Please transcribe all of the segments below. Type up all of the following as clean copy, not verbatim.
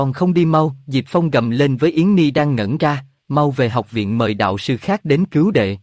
Còn không đi mau, Diệp Phong gầm lên với Yến Ni đang ngẩn ra, mau về học viện mời đạo sư khác đến cứu đệ.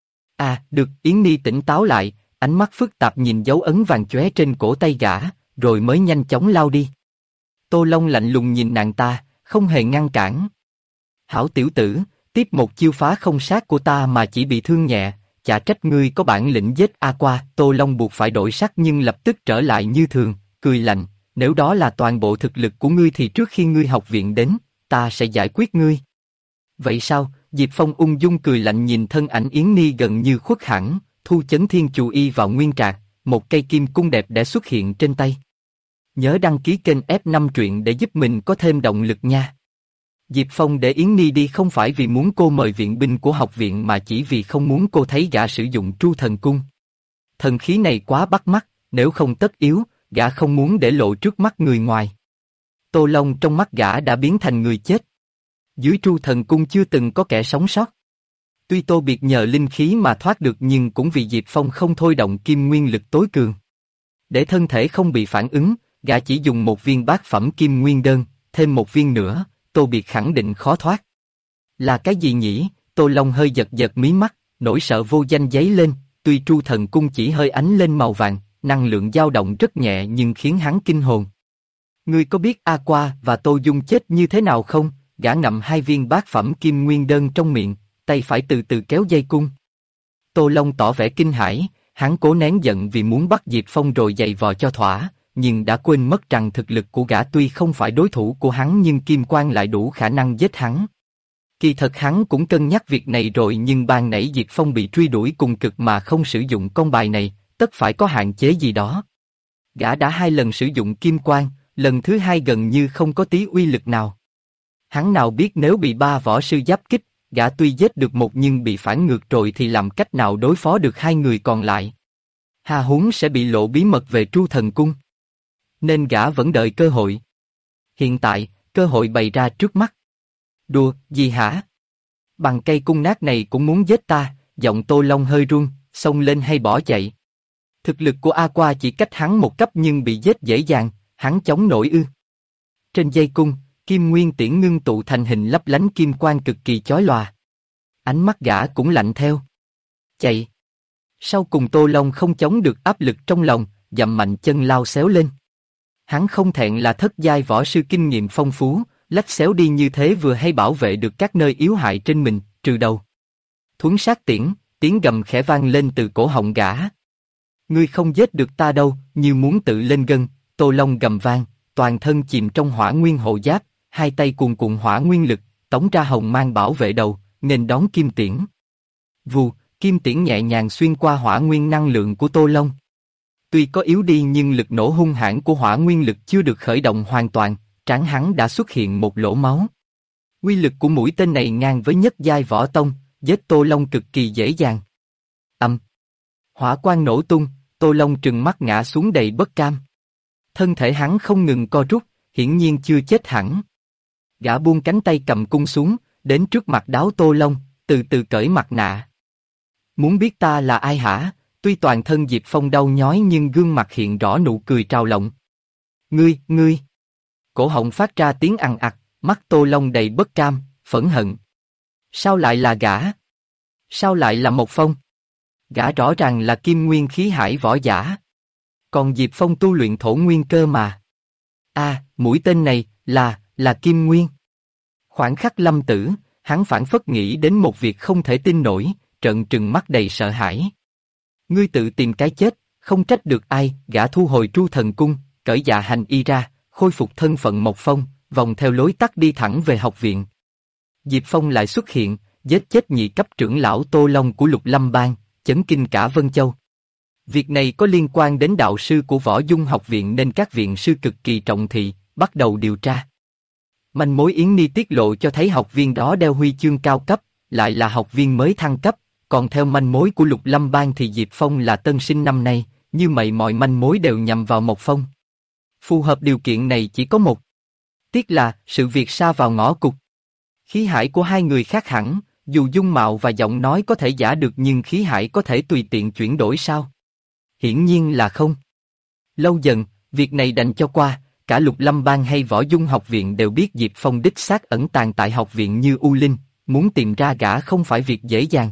À, được, Yến Ni tỉnh táo lại, ánh mắt phức tạp nhìn dấu ấn vàng chóe trên cổ tay gã, rồi mới nhanh chóng lao đi. Tô Long lạnh lùng nhìn nàng ta, không hề ngăn cản. Hảo tiểu tử, tiếp một chiêu phá không sát của ta mà chỉ bị thương nhẹ, chả trách ngươi có bản lĩnh giết A Qua. Tô Long buộc phải đổi sắc nhưng lập tức trở lại như thường, cười lạnh, nếu đó là toàn bộ thực lực của ngươi thì trước khi ngươi học viện đến, ta sẽ giải quyết ngươi. Vậy sao? Diệp Phong ung dung cười lạnh nhìn thân ảnh Yến Ni gần như khuất hẳn, thu Chấn Thiên Chù Y vào nguyên trạc, một cây kim cung đẹp đẽ xuất hiện trên tay. Nhớ đăng ký kênh F5 truyện để giúp mình có thêm động lực nha. Diệp Phong để Yến Ni đi không phải vì muốn cô mời viện binh của học viện mà chỉ vì không muốn cô thấy gã sử dụng Tru Thần Cung. Thần khí này quá bắt mắt, nếu không tất yếu, gã không muốn để lộ trước mắt người ngoài. Tô Long trong mắt gã đã biến thành người chết. Dưới Tru Thần Cung chưa từng có kẻ sống sót. Tuy Tô Biệt nhờ linh khí mà thoát được nhưng cũng vì Diệp Phong không thôi động kim nguyên lực tối cường. Để thân thể không bị phản ứng, gã chỉ dùng một viên bát phẩm kim nguyên đơn, thêm một viên nữa, Tô Biệt khẳng định khó thoát. Là cái gì nhỉ? Tô Long hơi giật giật mí mắt, nỗi sợ vô danh dấy lên, tuy Tru Thần Cung chỉ hơi ánh lên màu vàng, năng lượng dao động rất nhẹ nhưng khiến hắn kinh hồn. Ngươi có biết A Qua và Tô Dung chết như thế nào không? Gã ngậm hai viên bát phẩm kim nguyên đơn trong miệng, tay phải từ từ kéo dây cung. Tô Long tỏ vẻ kinh hãi, hắn cố nén giận vì muốn bắt Diệp Phong rồi giày vò cho thỏa, nhưng đã quên mất rằng thực lực của gã tuy không phải đối thủ của hắn nhưng kim quang lại đủ khả năng giết hắn. Kỳ thật hắn cũng cân nhắc việc này rồi nhưng ban nãy Diệp Phong bị truy đuổi cùng cực mà không sử dụng con bài này, tất phải có hạn chế gì đó. Gã đã 2 lần sử dụng kim quang, lần thứ 2 gần như không có tí uy lực nào. Hắn nào biết nếu bị 3 võ sư giáp kích, gã tuy giết được một nhưng bị phản ngược rồi thì làm cách nào đối phó được 2 người còn lại. Hà huống sẽ bị lộ bí mật về Tru Thần Cung. Nên gã vẫn đợi cơ hội. Hiện tại, cơ hội bày ra trước mắt. Đùa, gì hả? Bằng cây cung nát này cũng muốn giết ta, giọng Tô Long hơi run, xông lên hay bỏ chạy. Thực lực của A Qua chỉ cách hắn một cấp nhưng bị giết dễ dàng, hắn chống nổi ư? Trên dây cung, kim nguyên tiễn ngưng tụ thành hình lấp lánh kim quang cực kỳ chói lòa. Ánh mắt gã cũng lạnh theo. Chạy. Sau cùng Tô Long không chống được áp lực trong lòng, dậm mạnh chân lao xéo lên. Hắn không thẹn là thất giai võ sư kinh nghiệm phong phú, lách xéo đi như thế vừa hay bảo vệ được các nơi yếu hại trên mình, trừ đầu. Thuấn sát tiễn, tiếng gầm khẽ vang lên từ cổ họng gã. Ngươi không giết được ta đâu, như muốn tự lên gân, Tô Long gầm vang, toàn thân chìm trong hỏa nguyên hộ giáp, hai tay cuồn cuộn hỏa nguyên lực, tống ra hồng mang bảo vệ đầu, nên đón kim tiễn. Vù, kim tiễn nhẹ nhàng xuyên qua hỏa nguyên năng lượng của Tô Long. Tuy có yếu đi nhưng lực nổ hung hãn của hỏa nguyên lực chưa được khởi động hoàn toàn, trán hắn đã xuất hiện một lỗ máu. Uy lực của mũi tên này ngang với nhất giai võ tông, giết Tô Long cực kỳ dễ dàng. Hỏa quang nổ tung, Tô Long trừng mắt ngã xuống đầy bất cam. Thân thể hắn không ngừng co rút, hiển nhiên chưa chết hẳn. Gã buông cánh tay cầm cung xuống, đến trước mặt Đáo Tô Long, từ từ cởi mặt nạ. Muốn biết ta là ai hả? Tuy toàn thân Diệp Phong đau nhói nhưng gương mặt hiện rõ nụ cười trào lộng. Ngươi. Cổ họng phát ra tiếng ằn ặc, mắt Tô Long đầy bất cam, phẫn hận. Sao lại là gã? Sao lại là Mộc Phong? Gã rõ ràng là kim nguyên khí hải võ giả. Còn Diệp Phong tu luyện thổ nguyên cơ mà. Mũi tên này, là kim nguyên. Khoảng khắc lâm tử, hắn phảng phất nghĩ đến một việc không thể tin nổi, trợn trừng mắt đầy sợ hãi. Ngươi tự tìm cái chết, không trách được ai. Gã thu hồi Tru Thần Cung, cởi dạ hành y ra, khôi phục thân phận Mộc Phong, vòng theo lối tắt đi thẳng về học viện. Diệp Phong lại xuất hiện, giết chết nhị cấp trưởng lão Tô Long của Lục Lâm Bang, chấn kinh cả Vân Châu. Việc này có liên quan đến đạo sư của Võ Dung học viện nên các viện sư cực kỳ trọng thị, bắt đầu điều tra. Manh mối Yến Ni tiết lộ cho thấy học viên đó đeo huy chương cao cấp, lại là học viên mới thăng cấp, còn theo manh mối của Lục Lâm Bang thì Diệp Phong là tân sinh năm nay, như vậy mọi manh mối đều nhằm vào Mộc Phong. Phù hợp điều kiện này chỉ có một. Tiếc là, sự việc sa vào ngõ cụt. Khí hải của hai người khác hẳn, dù dung mạo và giọng nói có thể giả được nhưng khí hải có thể tùy tiện chuyển đổi sao? Hiển nhiên là không. Lâu dần, việc này đành cho qua, cả Lục Lâm Bang hay Võ Dung học viện đều biết Diệp Phong đích xác ẩn tàng tại học viện Như U Linh, muốn tìm ra gã không phải việc dễ dàng.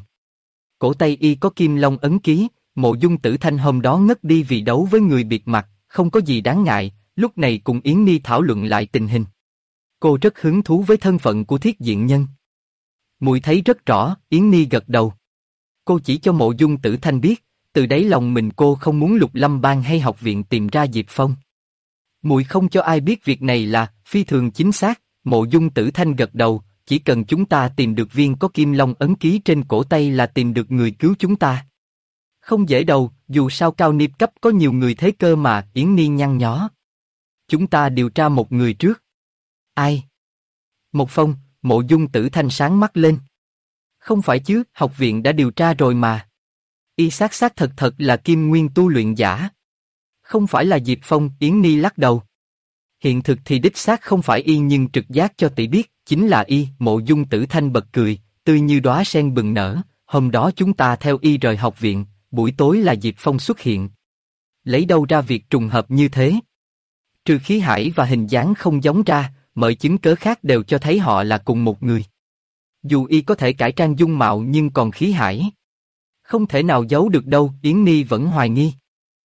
Cổ tay y có kim long ấn ký, Mộ Dung Tử Thanh hôm đó ngất đi vì đấu với người bịt mặt, không có gì đáng ngại, lúc này cùng Yến Ni thảo luận lại tình hình. Cô rất hứng thú với thân phận của Thiết Diện Nhân. Muội thấy rất rõ, Yến Ni gật đầu. Cô chỉ cho Mộ Dung Tử Thanh biết, từ đáy lòng mình cô không muốn Lục Lâm Bang hay học viện tìm ra Diệp Phong. Muội không cho ai biết việc này là phi thường chính xác. Mộ Dung Tử Thanh gật đầu, chỉ cần chúng ta tìm được viên có kim long ấn ký trên cổ tay là tìm được người cứu chúng ta. Không dễ đâu, dù sao Cao Niếp cấp có nhiều người thế cơ mà. Yến Ni nhăn nhó. Chúng ta điều tra một người trước. Ai? Một Phong. Mộ Dung Tử Thanh sáng mắt lên. Không phải chứ, học viện đã điều tra rồi mà. Y xác xác thật thật là Kim Nguyên tu luyện giả. Không phải là Diệp Phong. Yến Ni lắc đầu. Hiện thực thì đích xác không phải y, nhưng trực giác cho tỷ biết, chính là y. Mộ Dung Tử Thanh bật cười, tươi như đóa sen bừng nở. Hôm đó chúng ta theo y rời học viện, buổi tối là Diệp Phong xuất hiện. Lấy đâu ra việc trùng hợp như thế? Trừ khí hải và hình dáng không giống ra, mọi chứng cớ khác đều cho thấy họ là cùng một người. Dù y có thể cải trang dung mạo nhưng còn khí hải không thể nào giấu được đâu. Yến Ni vẫn hoài nghi.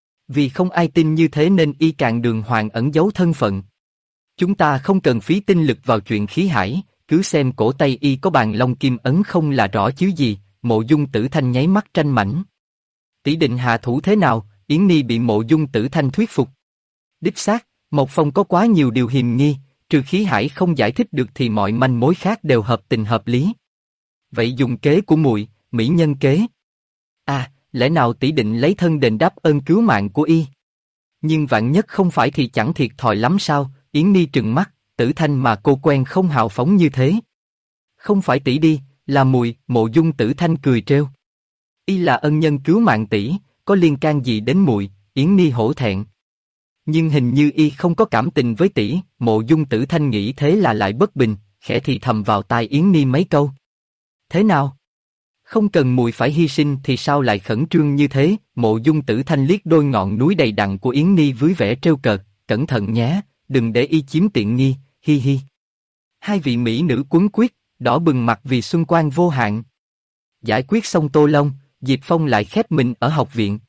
Vì không ai tin như thế nên y càng đường hoàng ẩn giấu thân phận. Chúng ta không cần phí tinh lực vào chuyện khí hải, cứ xem cổ tay y có bàn long kim ấn không là rõ chứ gì. Mộ Dung Tử Thanh nháy mắt tranh mảnh. Tỷ định hạ thủ thế nào? Yến Ni bị Mộ Dung Tử Thanh thuyết phục. Đích xác, Một Phong có quá nhiều điều hiềm nghi, trừ khí hải không giải thích được thì mọi manh mối khác đều hợp tình hợp lý. Vậy dùng kế của muội, mỹ nhân kế. À, lẽ nào tỷ định lấy thân đền đáp ơn cứu mạng của y? Nhưng vạn nhất không phải thì chẳng thiệt thòi lắm sao? Yến Ni trừng mắt, Tử Thanh mà cô quen không hào phóng như thế. Không phải tỷ đi, là muội. Mộ Dung Tử Thanh cười trêu. Y là ân nhân cứu mạng tỷ, có liên can gì đến muội? Yến Ni hổ thẹn. Nhưng hình như y không có cảm tình với tỷ. Mộ Dung Tử Thanh nghĩ thế là lại bất bình, khẽ thì thầm vào tai Yến Ni mấy câu. Thế nào? Không cần muội phải hy sinh thì sao lại khẩn trương như thế? Mộ Dung Tử Thanh liếc đôi ngọn núi đầy đặn của Yến Ni với vẻ trêu cợt, cẩn thận nhé, đừng để y chiếm tiện nghi, hi hi. Hai vị mỹ nữ quấn quýt, đỏ bừng mặt vì xuân quang vô hạn. Giải quyết xong Tô Long, Diệp Phong lại khép mình ở học viện.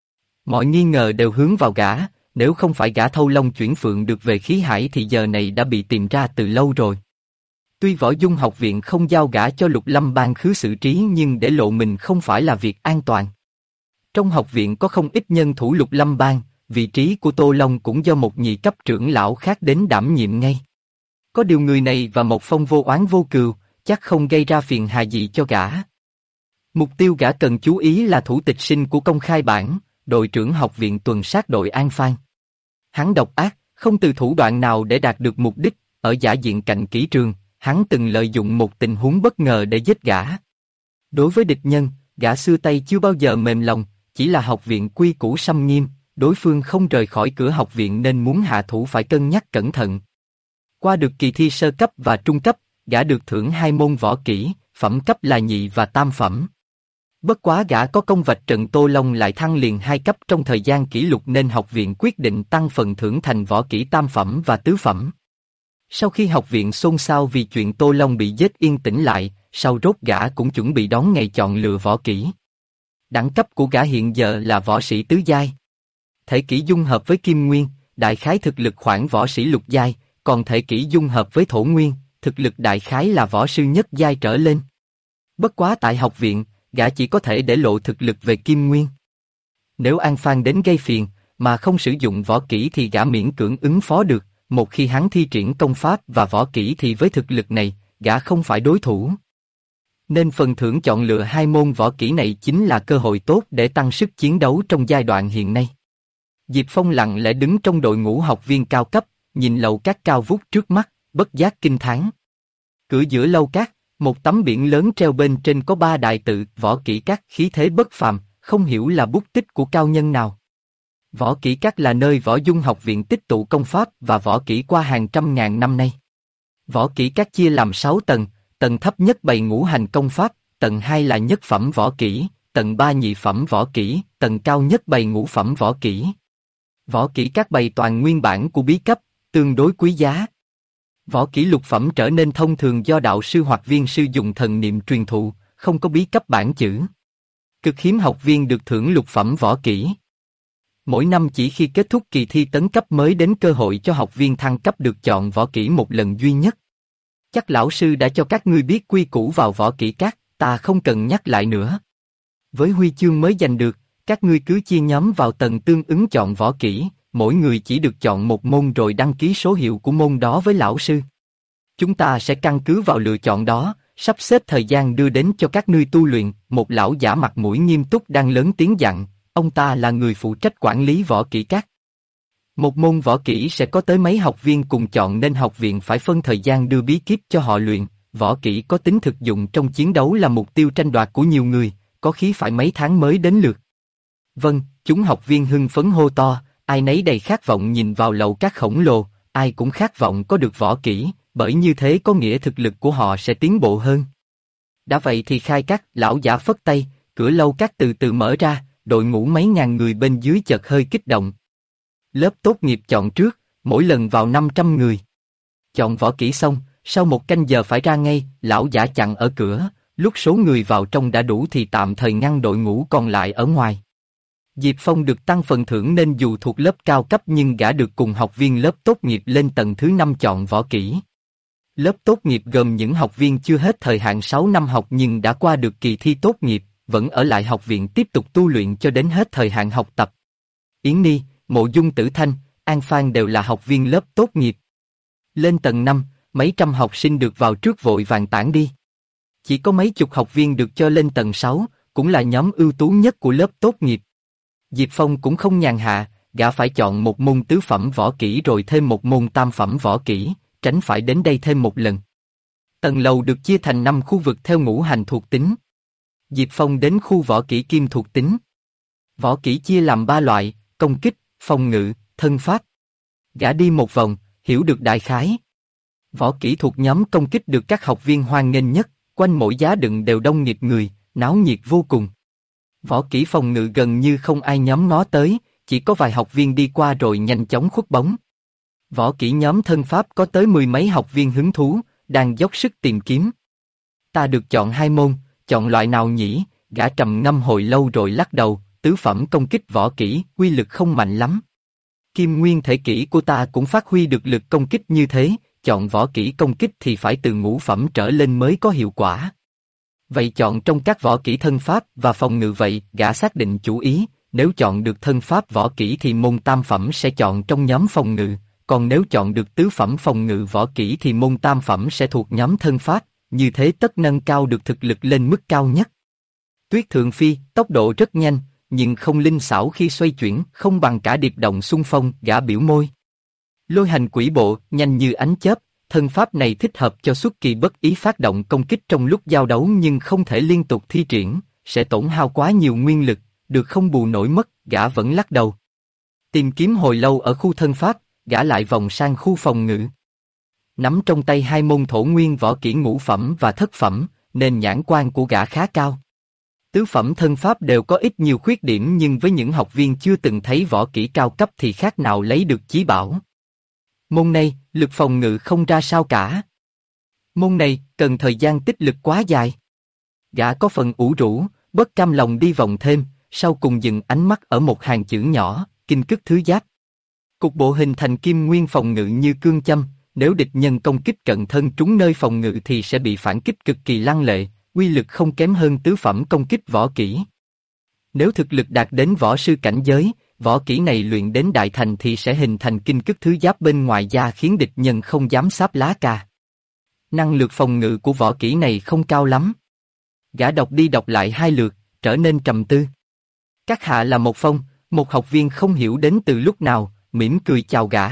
Mọi nghi ngờ đều hướng vào gã, nếu không phải gã thâu long chuyển phượng được về khí hải thì giờ này đã bị tìm ra từ lâu rồi. Tuy Võ Dung học viện không giao gã cho Lục Lâm Bang khứ xử trí nhưng để lộ mình không phải là việc an toàn. Trong học viện có không ít nhân thủ Lục Lâm Bang, vị trí của Tô Long cũng do một nhị cấp trưởng lão khác đến đảm nhiệm ngay. Có điều người này và Một Phong vô oán vô cừu, chắc không gây ra phiền hà gì cho gã. Mục tiêu gã cần chú ý là thủ tịch sinh của công khai bản, đội trưởng học viện tuần sát đội An Phan. Hắn độc ác, không từ thủ đoạn nào để đạt được mục đích. Ở giả diện cạnh kỹ trường, hắn từng lợi dụng một tình huống bất ngờ để giết gã. Đối với địch nhân, gã xưa tay chưa bao giờ mềm lòng, chỉ là học viện quy củ xâm nghiêm, đối phương không rời khỏi cửa học viện nên muốn hạ thủ phải cân nhắc cẩn thận. Qua được kỳ thi sơ cấp và trung cấp, gã được thưởng 2 môn võ kỹ, phẩm cấp là nhị và tam phẩm. Bất quá gã có công vạch trận Tô Long lại thăng liền 2 cấp trong thời gian kỷ lục nên học viện quyết định tăng phần thưởng thành võ kỹ tam phẩm và tứ phẩm. Sau khi học viện xôn xao vì chuyện Tô Long bị giết yên tĩnh lại, sau rốt gã cũng chuẩn bị đón ngày chọn lựa võ kỹ. Đẳng cấp của gã hiện giờ là võ sĩ tứ giai. Thể kỹ dung hợp với Kim Nguyên, đại khái thực lực khoảng võ sĩ lục giai, còn thể kỹ dung hợp với Thổ Nguyên, thực lực đại khái là võ sư nhất giai trở lên. Bất quá tại học viện, gã chỉ có thể để lộ thực lực về Kim Nguyên. Nếu An Phan đến gây phiền, mà không sử dụng võ kỹ thì gã miễn cưỡng ứng phó được, một khi hắn thi triển công pháp và võ kỹ thì với thực lực này, gã không phải đối thủ. Nên phần thưởng chọn lựa 2 môn võ kỹ này chính là cơ hội tốt để tăng sức chiến đấu trong giai đoạn hiện nay. Diệp Phong lặng lẽ đứng trong đội ngũ học viên cao cấp, nhìn lầu cát cao vút trước mắt, bất giác kinh thán. Cửa giữa lầu cát, một tấm biển lớn treo bên trên có 3 đại tự võ kỹ các khí thế bất phàm, không hiểu là bút tích của cao nhân nào. Võ kỹ các là nơi Võ Dung học viện tích tụ công pháp và võ kỹ qua hàng trăm ngàn năm nay. Võ kỹ các chia làm 6 tầng, tầng thấp nhất bày ngũ hành công pháp, tầng 2 là nhất phẩm võ kỹ, tầng 3 nhị phẩm võ kỹ, tầng cao nhất bày ngũ phẩm võ kỹ. Võ kỹ các bày toàn nguyên bản của bí cấp, tương đối quý giá. Võ kỹ lục phẩm trở nên thông thường do đạo sư hoặc viên sư dùng thần niệm truyền thụ, không có bí cấp bản chữ. Cực hiếm học viên được thưởng lục phẩm võ kỹ. Mỗi năm chỉ khi kết thúc kỳ thi tấn cấp mới đến cơ hội cho học viên thăng cấp được chọn võ kỹ một lần duy nhất. Chắc lão sư đã cho các ngươi biết quy củ vào võ kỹ các, ta không cần nhắc lại nữa. Với huy chương mới giành được, các ngươi cứ chia nhóm vào tầng tương ứng chọn võ kỹ, mỗi người chỉ được chọn một môn rồi đăng ký số hiệu của môn đó với lão sư. Chúng ta sẽ căn cứ vào lựa chọn đó, sắp xếp thời gian đưa đến cho các ngươi tu luyện. Một lão giả mặt mũi nghiêm túc đang lớn tiếng dặn, ông ta là người phụ trách quản lý võ kỹ các. Một môn võ kỹ sẽ có tới mấy học viên cùng chọn nên học viện phải phân thời gian đưa bí kíp cho họ luyện. Võ kỹ có tính thực dụng trong chiến đấu là mục tiêu tranh đoạt của nhiều người, có khi phải mấy tháng mới đến lượt. Vâng, chúng học viên hưng phấn hô to, ai nấy đầy khát vọng nhìn vào lầu các khổng lồ, ai cũng khát vọng có được võ kỹ, bởi như thế có nghĩa thực lực của họ sẽ tiến bộ hơn. Đã vậy thì khai các, lão giả phất tay, cửa lâu các từ từ mở ra, đội ngũ mấy ngàn người bên dưới chợt hơi kích động. Lớp tốt nghiệp chọn trước, mỗi lần vào 500 người. Chọn võ kỹ xong, sau một canh giờ phải ra ngay, lão giả chặn ở cửa, lúc số người vào trong đã đủ thì tạm thời ngăn đội ngũ còn lại ở ngoài. Diệp Phong được tăng phần thưởng nên dù thuộc lớp cao cấp nhưng gã được cùng học viên lớp tốt nghiệp lên tầng thứ 5 chọn võ kỹ. Lớp tốt nghiệp gồm những học viên chưa hết thời hạn 6 năm học nhưng đã qua được kỳ thi tốt nghiệp, vẫn ở lại học viện tiếp tục tu luyện cho đến hết thời hạn học tập. Yến Ni, Mộ Dung Tử Thanh, An Phan đều là học viên lớp tốt nghiệp. Lên tầng 5, mấy trăm học sinh được vào trước vội vàng tản đi. Chỉ có mấy chục học viên được cho lên tầng 6, cũng là nhóm ưu tú nhất của lớp tốt nghiệp. Diệp Phong cũng không nhàn hạ, gã phải chọn một môn tứ phẩm võ kỹ rồi thêm một môn tam phẩm võ kỹ, tránh phải đến đây thêm một lần. Tầng lầu được chia thành 5 khu vực theo ngũ hành thuộc tính. Diệp Phong đến khu võ kỹ kim thuộc tính. Võ kỹ chia làm 3 loại, công kích, phòng ngự, thân pháp. Gã đi một vòng, hiểu được đại khái. Võ kỹ thuộc nhóm công kích được các học viên hoan nghênh nhất, quanh mỗi giá đựng đều đông nghịt người, náo nhiệt vô cùng. Võ kỹ phòng ngự gần như không ai nhóm ngó tới, chỉ có vài học viên đi qua rồi nhanh chóng khuất bóng. Võ kỹ nhóm thân pháp có tới 10 mấy học viên hứng thú, đang dốc sức tìm kiếm. Ta được chọn 2 môn, chọn loại nào nhỉ? Gã trầm ngâm hồi lâu rồi lắc đầu, tứ phẩm công kích võ kỹ, uy lực không mạnh lắm. Kim nguyên thể kỹ của ta cũng phát huy được lực công kích như thế, chọn võ kỹ công kích thì phải từ ngũ phẩm trở lên mới có hiệu quả. Vậy chọn trong các võ kỹ thân pháp và phòng ngự vậy, gã xác định chủ ý, nếu chọn được thân pháp võ kỹ thì môn tam phẩm sẽ chọn trong nhóm phòng ngự, còn nếu chọn được tứ phẩm phòng ngự võ kỹ thì môn tam phẩm sẽ thuộc nhóm thân pháp, như thế tất nâng cao được thực lực lên mức cao nhất. Tuyết Thượng Phi, tốc độ rất nhanh, nhưng không linh xảo khi xoay chuyển, không bằng cả điệp động xung phong, gã biểu môi. Lôi hành quỷ bộ, nhanh như ánh chớp, thân pháp này thích hợp cho xuất kỳ bất ý phát động công kích trong lúc giao đấu nhưng không thể liên tục thi triển, sẽ tổn hao quá nhiều nguyên lực, được không bù nổi mất, gã vẫn lắc đầu. Tìm kiếm hồi lâu ở khu thân pháp, gã lại vòng sang khu phòng ngự. Nắm trong tay 2 môn thổ nguyên võ kỹ ngũ phẩm và thất phẩm, nên nhãn quan của gã khá cao. Tứ phẩm thân pháp đều có ít nhiều khuyết điểm nhưng với những học viên chưa từng thấy võ kỹ cao cấp thì khác nào lấy được chí bảo. Môn này, lực phòng ngự không ra sao cả. Môn này, cần thời gian tích lực quá dài. Gã có phần ủ rũ, bất cam lòng đi vòng thêm, sau cùng dừng ánh mắt ở một hàng chữ nhỏ, kinh cức thứ giáp. Cục bộ hình thành kim nguyên phòng ngự như cương châm, nếu địch nhân công kích cận thân trúng nơi phòng ngự thì sẽ bị phản kích cực kỳ lăng lệ, uy lực không kém hơn tứ phẩm công kích võ kỹ. Nếu thực lực đạt đến võ sư cảnh giới, võ kỹ này luyện đến đại thành thì sẽ hình thành kinh cức thứ giáp bên ngoài da khiến địch nhân không dám sáp lá cà. Năng lực phòng ngự của võ kỹ này không cao lắm. Gã đọc đi đọc lại 2 lượt, trở nên trầm tư. Các hạ là một Phong, một học viên không hiểu đến từ lúc nào, mỉm cười chào gã.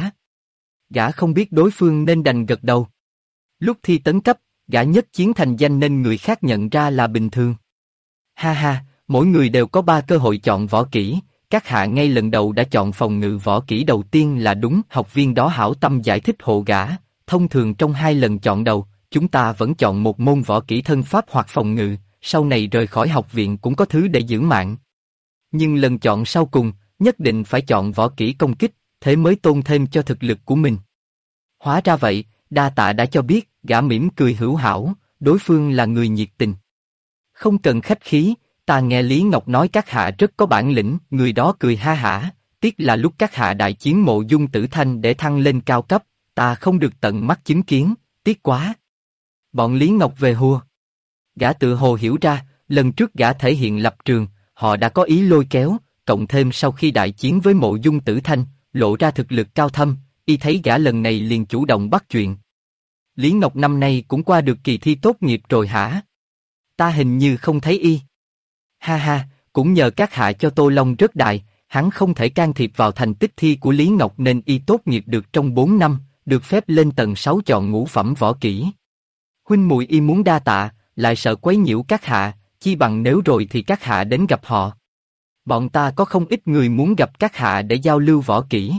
Gã không biết đối phương nên đành gật đầu. Lúc thi tấn cấp, gã nhất chiến thành danh nên người khác nhận ra là bình thường. Ha ha, mỗi người đều có 3 cơ hội chọn võ kỹ, các hạ ngay lần đầu đã chọn phòng ngự võ kỹ đầu tiên là đúng. Học viên đó hảo tâm giải thích hộ gã, thông thường trong 2 lần chọn đầu, chúng ta vẫn chọn một môn võ kỹ thân pháp hoặc phòng ngự, sau này rời khỏi học viện cũng có thứ để giữ mạng. Nhưng lần chọn sau cùng, nhất định phải chọn võ kỹ công kích, thế mới tôn thêm cho thực lực của mình. Hóa ra vậy, đa tạ đã cho biết, gã mỉm cười hữu hảo, đối phương là người nhiệt tình. Không cần khách khí, ta nghe Lý Ngọc nói các hạ rất có bản lĩnh, người đó cười ha hả, tiếc là lúc các hạ đại chiến Mộ Dung Tử Thanh để thăng lên cao cấp, ta không được tận mắt chứng kiến, tiếc quá. Bọn Lý Ngọc về hùa. Gã tự hồ hiểu ra, lần trước gã thể hiện lập trường, họ đã có ý lôi kéo, cộng thêm sau khi đại chiến với Mộ Dung Tử Thanh, lộ ra thực lực cao thâm, y thấy gã lần này liền chủ động bắt chuyện. Lý Ngọc năm nay cũng qua được kỳ thi tốt nghiệp rồi hả? Ta hình như không thấy y. Ha ha, cũng nhờ các hạ cho Tô Long rất đại, hắn không thể can thiệp vào thành tích thi của Lý Ngọc nên y tốt nghiệp được trong 4 năm, được phép lên tầng 6 chọn ngũ phẩm võ kỹ. Huynh muội y muốn đa tạ, lại sợ quấy nhiễu các hạ, chi bằng nếu rồi thì các hạ đến gặp họ. Bọn ta có không ít người muốn gặp các hạ để giao lưu võ kỹ.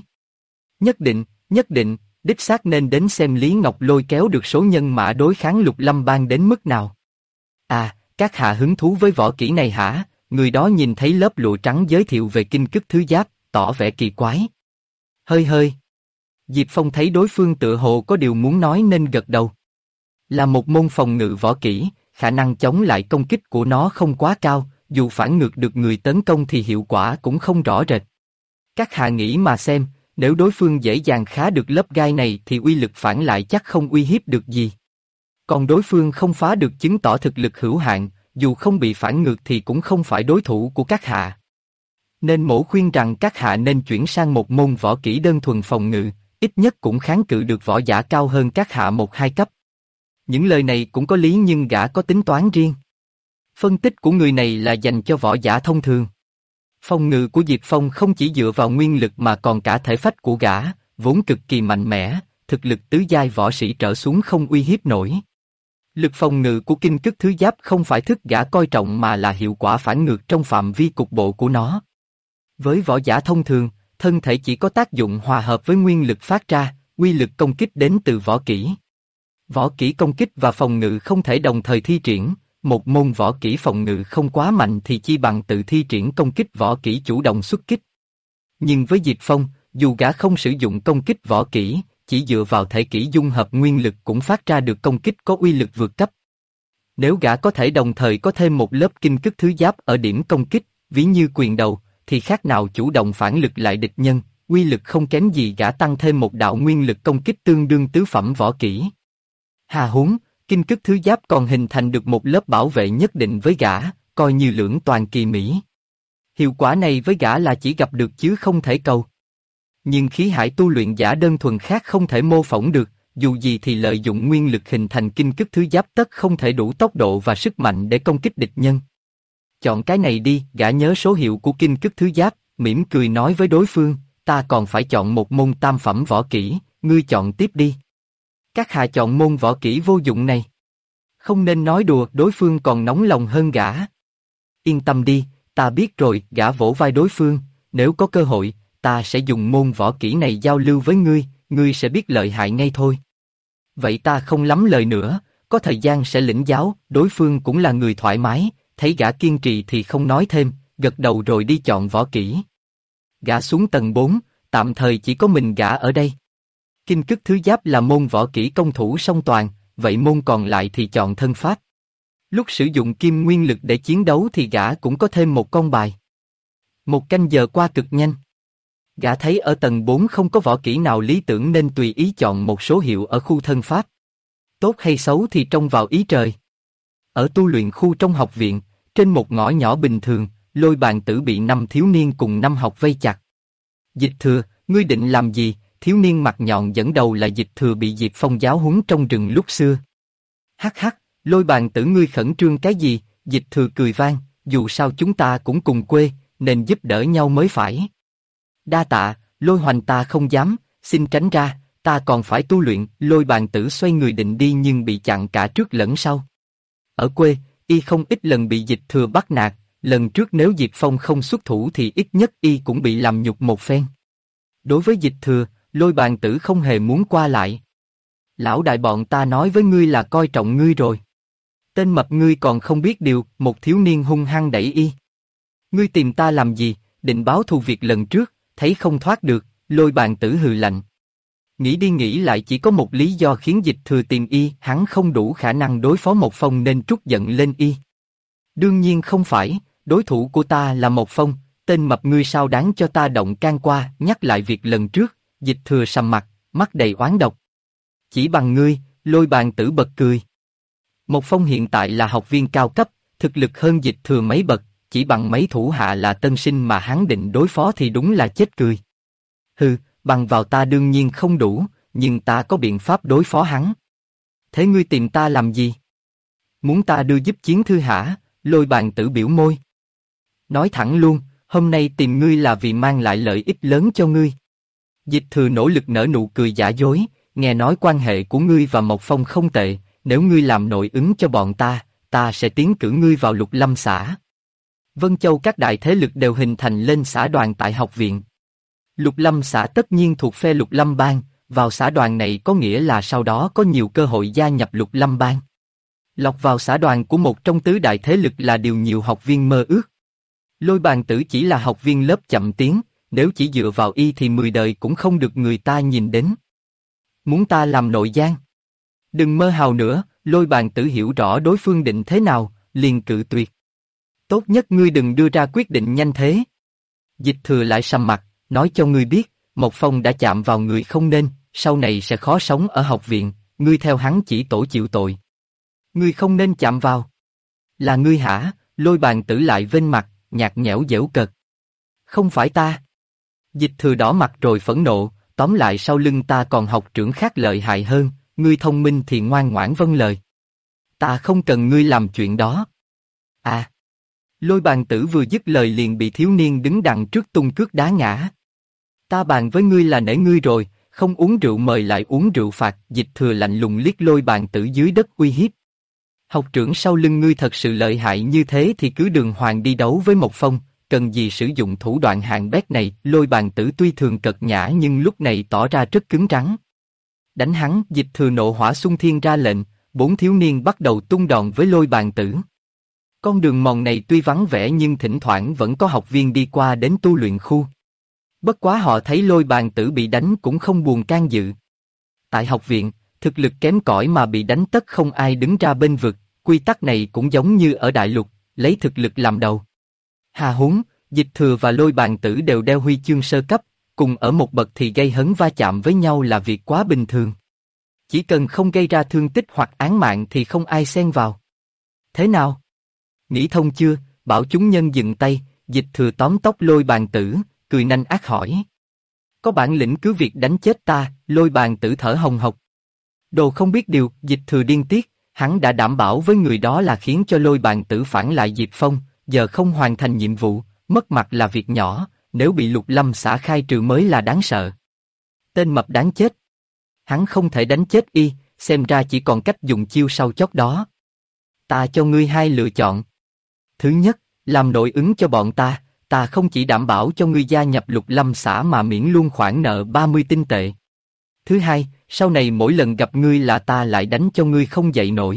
Nhất định, đích xác nên đến xem Lý Ngọc lôi kéo được số nhân mã đối kháng Lục Lâm Bang đến mức nào. À, các hạ hứng thú với võ kỹ này hả? Người đó nhìn thấy lớp lụa trắng giới thiệu về kinh cức thứ giáp, tỏ vẻ kỳ quái. Hơi. Diệp Phong thấy đối phương tựa hồ có điều muốn nói nên gật đầu. Là một môn phòng ngự võ kỹ, khả năng chống lại công kích của nó không quá cao, dù phản ngược được người tấn công thì hiệu quả cũng không rõ rệt. Các hạ nghĩ mà xem, nếu đối phương dễ dàng khá được lớp gai này thì uy lực phản lại chắc không uy hiếp được gì. Còn đối phương không phá được chứng tỏ thực lực hữu hạn, dù không bị phản ngược thì cũng không phải đối thủ của các hạ. Nên mổ khuyên rằng các hạ nên chuyển sang một môn võ kỹ đơn thuần phòng ngự, ít nhất cũng kháng cự được võ giả cao hơn các hạ 1-2 cấp. Những lời này cũng có lý nhưng gã có tính toán riêng. Phân tích của người này là dành cho võ giả thông thường. Phòng ngự của Diệp Phong không chỉ dựa vào nguyên lực mà còn cả thể phách của gã, vốn cực kỳ mạnh mẽ, thực lực tứ giai võ sĩ trở xuống không uy hiếp nổi. Lực phòng ngự của kinh cức thứ giáp không phải thức gã coi trọng mà là hiệu quả phản ngược trong phạm vi cục bộ của nó. Với võ giả thông thường, thân thể chỉ có tác dụng hòa hợp với nguyên lực phát ra, uy lực công kích đến từ võ kỹ. Võ kỹ công kích và phòng ngự không thể đồng thời thi triển, một môn võ kỹ phòng ngự không quá mạnh thì chi bằng tự thi triển công kích võ kỹ chủ động xuất kích. Nhưng với Diệp Phong, dù gã không sử dụng công kích võ kỹ, chỉ dựa vào thể kỹ dung hợp nguyên lực cũng phát ra được công kích có uy lực vượt cấp. Nếu gã có thể đồng thời có thêm một lớp kinh cức thứ giáp ở điểm công kích, ví như quyền đầu, thì khác nào chủ động phản lực lại địch nhân, uy lực không kém gì gã tăng thêm một đạo nguyên lực công kích tương đương tứ phẩm võ kỹ. Hà huống, kinh cức thứ giáp còn hình thành được một lớp bảo vệ nhất định với gã, coi như lưỡng toàn kỳ mỹ. Hiệu quả này với gã là chỉ gặp được chứ không thể cầu. Nhưng khí hải tu luyện giả đơn thuần khác không thể mô phỏng được, dù gì thì lợi dụng nguyên lực hình thành kinh cức thứ giáp tất không thể đủ tốc độ và sức mạnh để công kích địch nhân. Chọn cái này đi, gã nhớ số hiệu của kinh cức thứ giáp, mỉm cười nói với đối phương, ta còn phải chọn một môn tam phẩm võ kỹ, ngươi chọn tiếp đi. Các hạ chọn môn võ kỹ vô dụng này. Không nên nói đùa, đối phương còn nóng lòng hơn gã. Yên tâm đi, ta biết rồi, gã vỗ vai đối phương, nếu có cơ hội, ta sẽ dùng môn võ kỹ này giao lưu với ngươi, ngươi sẽ biết lợi hại ngay thôi. Vậy ta không lắm lời nữa, có thời gian sẽ lĩnh giáo, đối phương cũng là người thoải mái, thấy gã kiên trì thì không nói thêm, gật đầu rồi đi chọn võ kỹ. Gã xuống tầng 4, tạm thời chỉ có mình gã ở đây. Kinh cức thứ giáp là môn võ kỹ công thủ song toàn, vậy môn còn lại thì chọn thân pháp. Lúc sử dụng kim nguyên lực để chiến đấu thì gã cũng có thêm một con bài. 1 canh giờ qua cực nhanh. Gã thấy ở tầng 4 không có võ kỹ nào lý tưởng nên tùy ý chọn một số hiệu ở khu thân pháp. Tốt hay xấu thì trông vào ý trời. Ở tu luyện khu trong học viện, trên một ngõ nhỏ bình thường, Lôi Bàn Tử bị 5 thiếu niên cùng 5 học vây chặt. Dịch Thừa, ngươi định làm gì? Thiếu niên mặt nhọn dẫn đầu là Dịch Thừa bị Diệp Phong giáo huấn trong rừng lúc xưa. Hắc hắc, Lôi Bàn Tử ngươi khẩn trương cái gì? Dịch Thừa cười vang, dù sao chúng ta cũng cùng quê, nên giúp đỡ nhau mới phải. Đa tạ, Lôi Hoành ta không dám, xin tránh ra, ta còn phải tu luyện. Lôi Bàn Tử xoay người định đi nhưng bị chặn cả trước lẫn sau. Ở quê, y không ít lần bị Dịch Thừa bắt nạt, lần trước nếu Diệp Phong không xuất thủ thì ít nhất y cũng bị làm nhục một phen. Đối với Dịch Thừa, Lôi Bàn Tử không hề muốn qua lại. Lão đại bọn ta nói với ngươi là coi trọng ngươi rồi. Tên mập ngươi còn không biết điều, một thiếu niên hung hăng đẩy y. Ngươi tìm ta làm gì, định báo thù việc lần trước, thấy không thoát được, Lôi Bàn Tử hừ lạnh. Nghĩ đi nghĩ lại chỉ có một lý do khiến Dịch Thừa tìm y, hắn không đủ khả năng đối phó Một Phong nên trút giận lên y. Đương nhiên không phải, đối thủ của ta là Một Phong, tên mập ngươi sao đáng cho ta động can qua, nhắc lại việc lần trước, Dịch Thừa sầm mặt, mắt đầy oán độc. Chỉ bằng ngươi, Lôi Bàn Tử bật cười. Một Phong hiện tại là học viên cao cấp, thực lực hơn Dịch Thừa mấy bậc, chỉ bằng mấy thủ hạ là tân sinh mà hắn định đối phó thì đúng là chết cười. Hừ, bằng vào ta đương nhiên không đủ, nhưng ta có biện pháp đối phó hắn. Thế ngươi tìm ta làm gì? Muốn ta đưa giúp chiến thư hả? Lôi Bàn Tử biểu môi. Nói thẳng luôn, hôm nay tìm ngươi là vì mang lại lợi ích lớn cho ngươi. Dịch Thừa nỗ lực nở nụ cười giả dối, nghe nói quan hệ của ngươi và Mộc Phong không tệ, nếu ngươi làm nội ứng cho bọn ta sẽ tiến cử ngươi vào Lục Lâm xã. Vân Châu các đại thế lực đều hình thành lên xã đoàn tại học viện. Lục Lâm xã tất nhiên thuộc phe Lục Lâm bang, vào xã đoàn này có nghĩa là sau đó có nhiều cơ hội gia nhập Lục Lâm bang. Lọc vào xã đoàn của một trong tứ đại thế lực là điều nhiều học viên mơ ước. Lôi Bàn Tử chỉ là học viên lớp chậm tiến, nếu chỉ dựa vào y thì 10 đời cũng không được người ta nhìn đến. Muốn ta làm nội gián? Đừng mơ hào nữa, Lôi Bàn Tử hiểu rõ đối phương định thế nào, liền cự tuyệt. Tốt nhất ngươi đừng đưa ra quyết định nhanh thế. Dịch Thừa lại sầm mặt, nói cho ngươi biết, Mộc Phong đã chạm vào người không nên, sau này sẽ khó sống ở học viện, ngươi theo hắn chỉ tổ chịu tội. Ngươi không nên chạm vào. Là ngươi hả? Lôi Bàn Tử lại vênh mặt, nhạt nhẽo giễu cợt. Không phải ta. Dịch Thừa đỏ mặt rồi phẫn nộ, tóm lại sau lưng ta còn học trưởng khác lợi hại hơn, ngươi thông minh thì ngoan ngoãn vâng lời. Ta không cần ngươi làm chuyện đó. À. Lôi Bàn Tử vừa dứt lời liền bị thiếu niên đứng đằng trước tung cước đá ngã. Ta bàn với ngươi là nể ngươi rồi, không uống rượu mời lại uống rượu phạt. Dịch Thừa lạnh lùng liếc Lôi Bàn Tử dưới đất uy hiếp. Học trưởng sau lưng ngươi thật sự lợi hại như thế thì cứ đường hoàng đi đấu với Mộc Phong, cần gì sử dụng thủ đoạn hạng bét này. Lôi Bàn Tử tuy thường cợt nhã nhưng lúc này tỏ ra rất cứng rắn. Đánh hắn. Dịch Thừa nộ hỏa xung thiên ra lệnh, 4 thiếu niên bắt đầu tung đòn với Lôi Bàn Tử. Con đường mòn này tuy vắng vẻ nhưng thỉnh thoảng vẫn có học viên đi qua đến tu luyện khu. Bất quá họ thấy Lôi Bàn Tử bị đánh cũng không buồn can dự. Tại học viện, thực lực kém cỏi mà bị đánh tất không ai đứng ra bên vực, quy tắc này cũng giống như ở đại lục, lấy thực lực làm đầu. Hà huống, Dịch Thừa và Lôi Bàn Tử đều đeo huy chương sơ cấp, cùng ở một bậc thì gây hấn va chạm với nhau là việc quá bình thường. Chỉ cần không gây ra thương tích hoặc án mạng thì không ai xen vào. Thế nào? Nghĩ thông chưa? Bảo chúng nhân dừng tay. Dịch Thừa tóm tóc Lôi Bàn Tử, cười nanh ác hỏi. Có bản lĩnh cứ việc đánh chết ta. Lôi Bàn Tử thở hồng hộc. Đồ không biết điều. Dịch Thừa điên tiết, hắn đã đảm bảo với người đó là khiến cho Lôi Bàn Tử phản lại Diệp Phong, giờ không hoàn thành nhiệm vụ, mất mặt là việc nhỏ, nếu bị Lục Lâm xã khai trừ mới là đáng sợ. Tên mập đáng chết. Hắn không thể đánh chết y, xem ra chỉ còn cách dùng chiêu sau chót đó. Ta cho ngươi hai lựa chọn. Thứ nhất, làm nội ứng cho bọn ta không chỉ đảm bảo cho ngươi gia nhập Lục Lâm xã mà miễn luôn khoản nợ 30 tinh tệ. Thứ hai, sau này mỗi lần gặp ngươi là ta lại đánh cho ngươi không dậy nổi.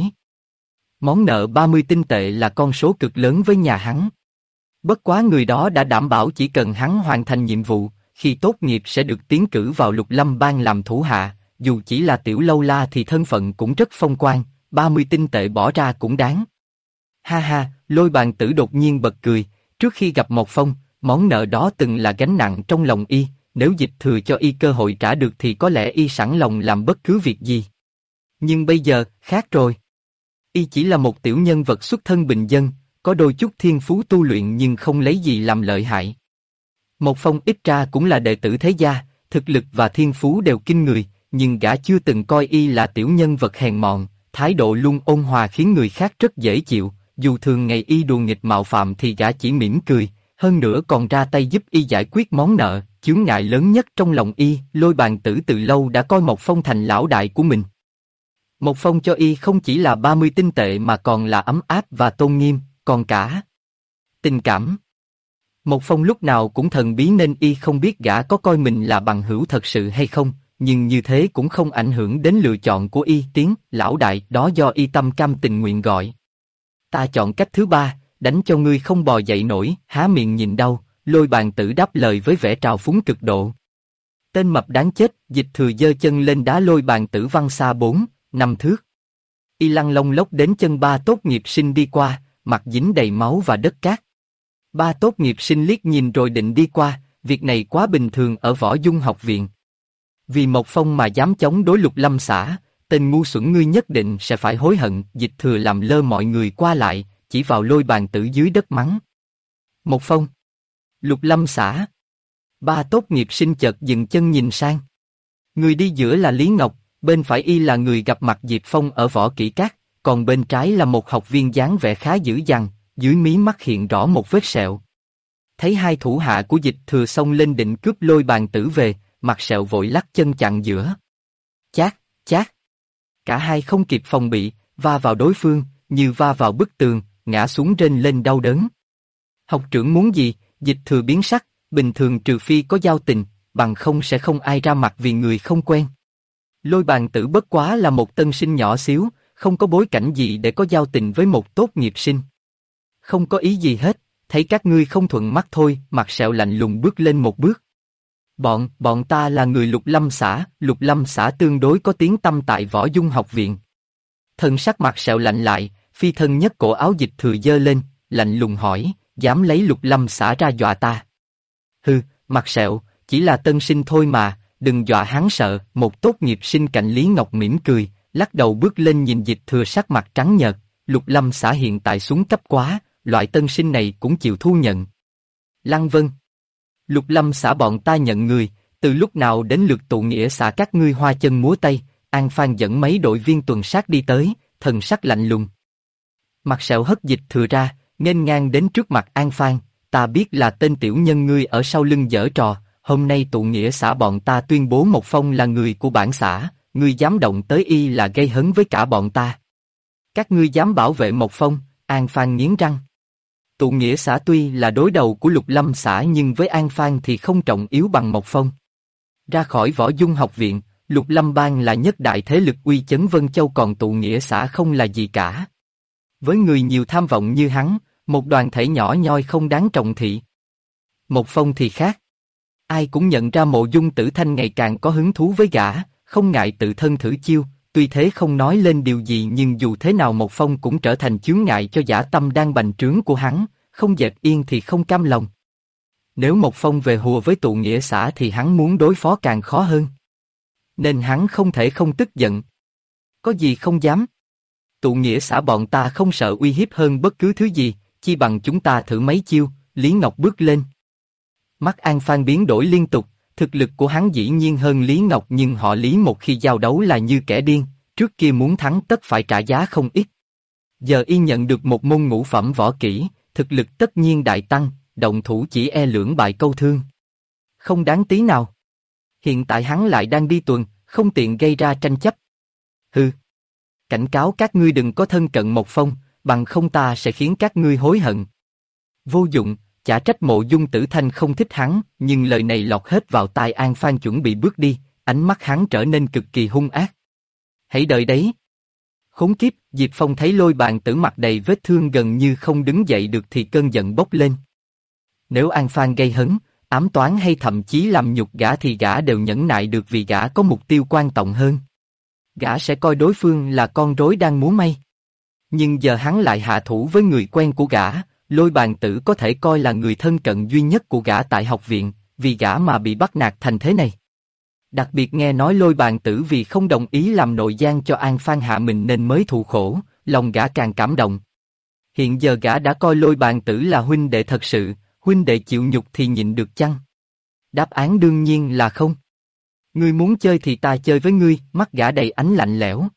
Món nợ 30 tinh tệ là con số cực lớn với nhà hắn. Bất quá người đó đã đảm bảo chỉ cần hắn hoàn thành nhiệm vụ, khi tốt nghiệp sẽ được tiến cử vào Lục Lâm bang làm thủ hạ, dù chỉ là tiểu lâu la thì thân phận cũng rất phong quang, 30 tinh tệ bỏ ra cũng đáng. Ha ha, Lôi Bàn Tử đột nhiên bật cười, trước khi gặp Mộc Phong, món nợ đó từng là gánh nặng trong lòng y, nếu Dịch Thừa cho y cơ hội trả được thì có lẽ y sẵn lòng làm bất cứ việc gì. Nhưng bây giờ, khác rồi. Y chỉ là một tiểu nhân vật xuất thân bình dân, có đôi chút thiên phú tu luyện nhưng không lấy gì làm lợi hại. Mộc Phong ít ra cũng là đệ tử thế gia, thực lực và thiên phú đều kinh người, nhưng gã chưa từng coi y là tiểu nhân vật hèn mọn, thái độ luôn ôn hòa khiến người khác rất dễ chịu, dù thường ngày y đùa nghịch mạo phạm thì gã chỉ mỉm cười, hơn nữa còn ra tay giúp y giải quyết món nợ, chướng ngại lớn nhất trong lòng y. Lôi Bàn Tử từ lâu đã coi Mộc Phong thành lão đại của mình. Mộc Phong cho y không chỉ là 30 tinh tệ mà còn là ấm áp và tôn nghiêm, còn cả tình cảm. Mộc Phong lúc nào cũng thần bí nên y không biết gã có coi mình là bằng hữu thật sự hay không, nhưng như thế cũng không ảnh hưởng đến lựa chọn của y. Tiếng lão đại đó do y tâm cam tình nguyện gọi. Ta chọn cách thứ ba, đánh cho ngươi không bò dậy nổi. Há miệng nhìn đau, Lôi Bàn Tử đáp lời với vẻ trào phúng cực độ. Tên mập đáng chết, Dịch Thừa giơ chân lên đá Lôi Bàn Tử văng xa 4, 5 thước. Y lăn lông lốc đến chân ba tốt nghiệp sinh đi qua, mặt dính đầy máu và đất cát. Ba tốt nghiệp sinh liếc nhìn rồi định đi qua, việc này quá bình thường ở Võ Dung học viện. Vì một phong mà dám chống đối Lục Lâm xã, tên ngu xuẩn ngươi nhất định sẽ phải hối hận. Dịch Thừa làm lơ mọi người qua lại, chỉ vào Lôi Bàn Tử dưới đất mắng. Một phong. Lục Lâm xã. Ba tốt nghiệp sinh chợt dừng chân nhìn sang. Người đi giữa là Lý Ngọc, bên phải y là người gặp mặt Diệp Phong ở Võ Kỹ Các, còn bên trái là một học viên dáng vẻ khá dữ dằn, dưới mí mắt hiện rõ một vết sẹo. Thấy hai thủ hạ của Dịch Thừa xông lên định cướp Lôi Bàn Tử về, mặt sẹo vội lắc chân chặn giữa. Chát, chát. Cả hai không kịp phòng bị, va vào đối phương, như va vào bức tường, ngã xuống rên lên đau đớn. Học trưởng muốn gì? Dịch Thừa biến sắc, bình thường trừ phi có giao tình, bằng không sẽ không ai ra mặt vì người không quen. Lôi Bàn Tử bất quá là một tân sinh nhỏ xíu, không có bối cảnh gì để có giao tình với một tốt nghiệp sinh. Không có ý gì hết, thấy các ngươi không thuận mắt thôi. Mặt sẹo lạnh lùng bước lên một bước. Bọn ta là người Lục Lâm xã tương đối có tiếng tăm tại Võ Dung học viện. Thân sắc mặt sẹo lạnh lại, phi thân nhất cổ áo Dịch Thừa giơ lên, lạnh lùng hỏi, dám lấy Lục Lâm xã ra dọa ta? Hừ, mặt sẹo, chỉ là tân sinh thôi mà, đừng dọa hắn sợ. Một tốt nghiệp sinh cạnh Lý Ngọc mỉm cười, lắc đầu bước lên nhìn Dịch Thừa sắc mặt trắng nhợt. Lục Lâm xã hiện tại xuống cấp quá, loại tân sinh này cũng chịu thu nhận. Lăng Vân. Lục Lâm xã bọn ta nhận người, từ lúc nào đến lượt tụ nghĩa xã các ngươi hoa chân múa tay? An Phan dẫn mấy đội viên tuần sát đi tới, thần sắc lạnh lùng. Mặt sẹo hất Dịch Thừa ra, nghênh ngang đến trước mặt An Phan, ta biết là tên tiểu nhân ngươi ở sau lưng giở trò, hôm nay tụ nghĩa xã bọn ta tuyên bố một phong là người của bản xã, ngươi dám động tới y là gây hấn với cả bọn ta. Các ngươi dám bảo vệ một phong? An Phan nghiến răng. Tụ nghĩa xã tuy là đối đầu của Lục Lâm xã nhưng với An Phan thì không trọng yếu bằng một phong. Ra khỏi Võ Dung học viện, Lục Lâm bang là nhất đại thế lực uy chấn Vân Châu, còn tụ nghĩa xã không là gì cả. Với người nhiều tham vọng như hắn, một đoàn thể nhỏ nhoi không đáng trọng thị. Một phong thì khác. Ai cũng nhận ra Mộ Dung Tử Thanh ngày càng có hứng thú với gã, không ngại tự thân thử chiêu, tuy thế không nói lên điều gì nhưng dù thế nào một phong cũng trở thành chướng ngại cho dã tâm đang bành trướng của hắn, không dẹp yên thì không cam lòng. Nếu một phong về hùa với tụ nghĩa xã thì hắn muốn đối phó càng khó hơn. Nên hắn không thể không tức giận. Có gì không dám. Tụ nghĩa xã bọn ta không sợ uy hiếp hơn bất cứ thứ gì, chi bằng chúng ta thử mấy chiêu. Lý Ngọc bước lên. Mắt An Phan biến đổi liên tục, thực lực của hắn dĩ nhiên hơn Lý Ngọc nhưng họ Lý một khi giao đấu là như kẻ điên, trước kia muốn thắng tất phải trả giá không ít. Giờ y nhận được một môn ngũ phẩm võ kỹ, thực lực tất nhiên đại tăng, động thủ chỉ e lưỡng bại câu thương. Không đáng tí nào. Hiện tại hắn lại đang đi tuần, không tiện gây ra tranh chấp. Hừ. Cảnh cáo các ngươi đừng có thân cận một phong, bằng không ta sẽ khiến các ngươi hối hận. Vô dụng, chả trách Mộ Dung Tử Thanh không thích hắn, nhưng lời này lọt hết vào tai An Phan chuẩn bị bước đi, ánh mắt hắn trở nên cực kỳ hung ác. Hãy đợi đấy. Khốn kiếp, Diệp Phong thấy Lôi Bàn Tử mặt đầy vết thương gần như không đứng dậy được thì cơn giận bốc lên. Nếu An Phan gây hấn, ám toán hay thậm chí làm nhục gã thì gã đều nhẫn nại được vì gã có mục tiêu quan trọng hơn. Gã sẽ coi đối phương là con rối đang múa may. Nhưng giờ hắn lại hạ thủ với người quen của gã, Lôi Bàn Tử có thể coi là người thân cận duy nhất của gã tại học viện, vì gã mà bị bắt nạt thành thế này. Đặc biệt nghe nói Lôi Bàn Tử vì không đồng ý làm nội gian cho An Phan hạ mình nên mới thụ khổ, lòng gã càng cảm động. Hiện giờ gã đã coi Lôi Bàn Tử là huynh đệ thật sự, huynh đệ chịu nhục thì nhịn được chăng? Đáp án đương nhiên là không. Ngươi muốn chơi thì ta chơi với ngươi, mắt gã đầy ánh lạnh lẽo.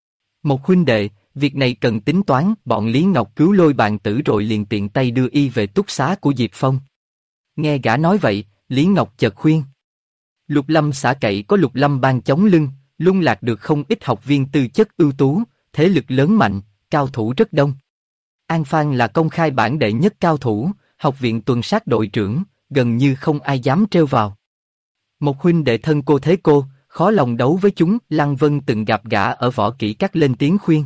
Một huynh đệ, việc này cần tính toán. Bọn Lý Ngọc cứu Lôi Bàn Tử rồi liền tiện tay đưa y về túc xá của Diệp Phong. Nghe gã nói vậy, Lý Ngọc chợt khuyên. Lục Lâm xã cậy có Lục Lâm bang chống lưng, lung lạc được không ít học viên tư chất ưu tú, thế lực lớn mạnh, cao thủ rất đông. An Phan là công khai bảng đệ nhất cao thủ, học viện tuần sát đội trưởng, gần như không ai dám trêu vào. Một huynh đệ thân cô thế cô, khó lòng đấu với chúng. Lăng Vân từng gặp gã ở Võ Kỹ Các lên tiếng khuyên.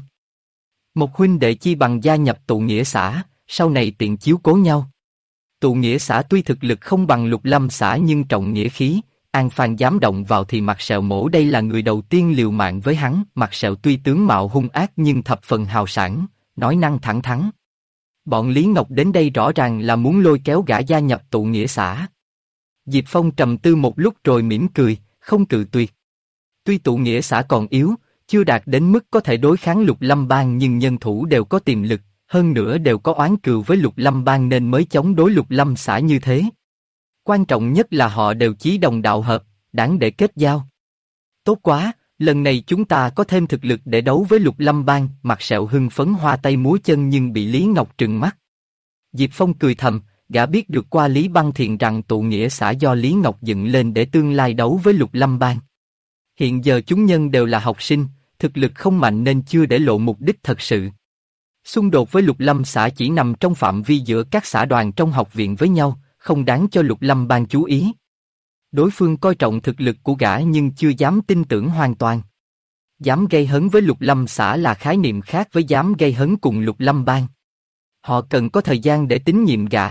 Một huynh đệ chi bằng gia nhập tụ nghĩa xã, sau này tiện chiếu cố nhau. Tụ nghĩa xã tuy thực lực không bằng Lục Lâm xã nhưng trọng nghĩa khí, An Phan dám động vào thì Mặt Sẹo mổ đây là người đầu tiên liều mạng với hắn. Mặt Sẹo tuy tướng mạo hung ác nhưng thập phần hào sảng, nói năng thẳng thắn. Bọn Lý Ngọc đến đây rõ ràng là muốn lôi kéo gã gia nhập tụ nghĩa xã. Diệp Phong trầm tư một lúc rồi mỉm cười, không cự tuyệt. Tuy tụ nghĩa xã còn yếu, chưa đạt đến mức có thể đối kháng Lục Lâm Bang nhưng nhân thủ đều có tiềm lực, hơn nữa đều có oán cừu với Lục Lâm Bang nên mới chống đối Lục Lâm xã như thế. Quan trọng nhất là họ đều chí đồng đạo hợp, đáng để kết giao. Tốt quá, lần này chúng ta có thêm thực lực để đấu với Lục Lâm Bang. Mặt Sẹo hưng phấn hoa tay múa chân nhưng bị Lý Ngọc trừng mắt. Diệp Phong cười thầm, gã biết được qua Lý Băng Thiện rằng tụ nghĩa xã do Lý Ngọc dựng lên để tương lai đấu với Lục Lâm Bang. Hiện giờ chúng nhân đều là học sinh, thực lực không mạnh nên chưa để lộ mục đích thật sự. Xung đột với Lục Lâm xã chỉ nằm trong phạm vi giữa các xã đoàn trong học viện với nhau, không đáng cho Lục Lâm Bang chú ý. Đối phương coi trọng thực lực của gã nhưng chưa dám tin tưởng hoàn toàn. Dám gây hấn với Lục Lâm xã là khái niệm khác với dám gây hấn cùng Lục Lâm Bang. Họ cần có thời gian để tín nhiệm gã.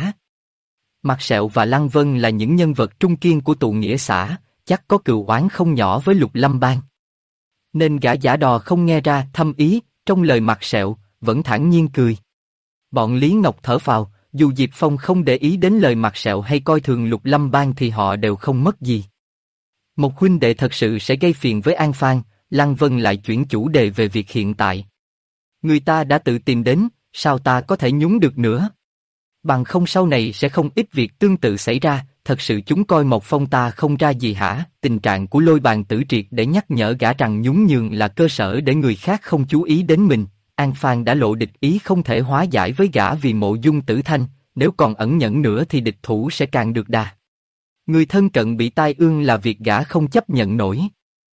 Mặt Sẹo và Lăng Vân là những nhân vật trung kiên của tụ nghĩa xã, chắc có cừu oán không nhỏ với Lục Lâm Bang. Nên gã giả đò không nghe ra thâm ý trong lời Mặt Sẹo, vẫn thản nhiên cười. Bọn Lý Ngọc thở phào, dù Diệp Phong không để ý đến lời Mặt Sẹo hay coi thường Lục Lâm Bang thì họ đều không mất gì. Một huynh đệ thật sự sẽ gây phiền với An Phan. Lăng Vân lại chuyển chủ đề về việc hiện tại. Người ta đã tự tìm đến, sao ta có thể nhúng được nữa? Bằng không sau này sẽ không ít việc tương tự xảy ra. Thật sự chúng coi Mộc Phong ta không ra gì hả? Tình trạng của Lôi Bàn Tử triệt để nhắc nhở gã rằng nhún nhường là cơ sở để người khác không chú ý đến mình. An Phan đã lộ địch ý không thể hóa giải với gã vì Mộ Dung Tử Thanh, nếu còn ẩn nhẫn nữa thì địch thủ sẽ càng được đà. Người thân cận bị tai ương là việc gã không chấp nhận nổi.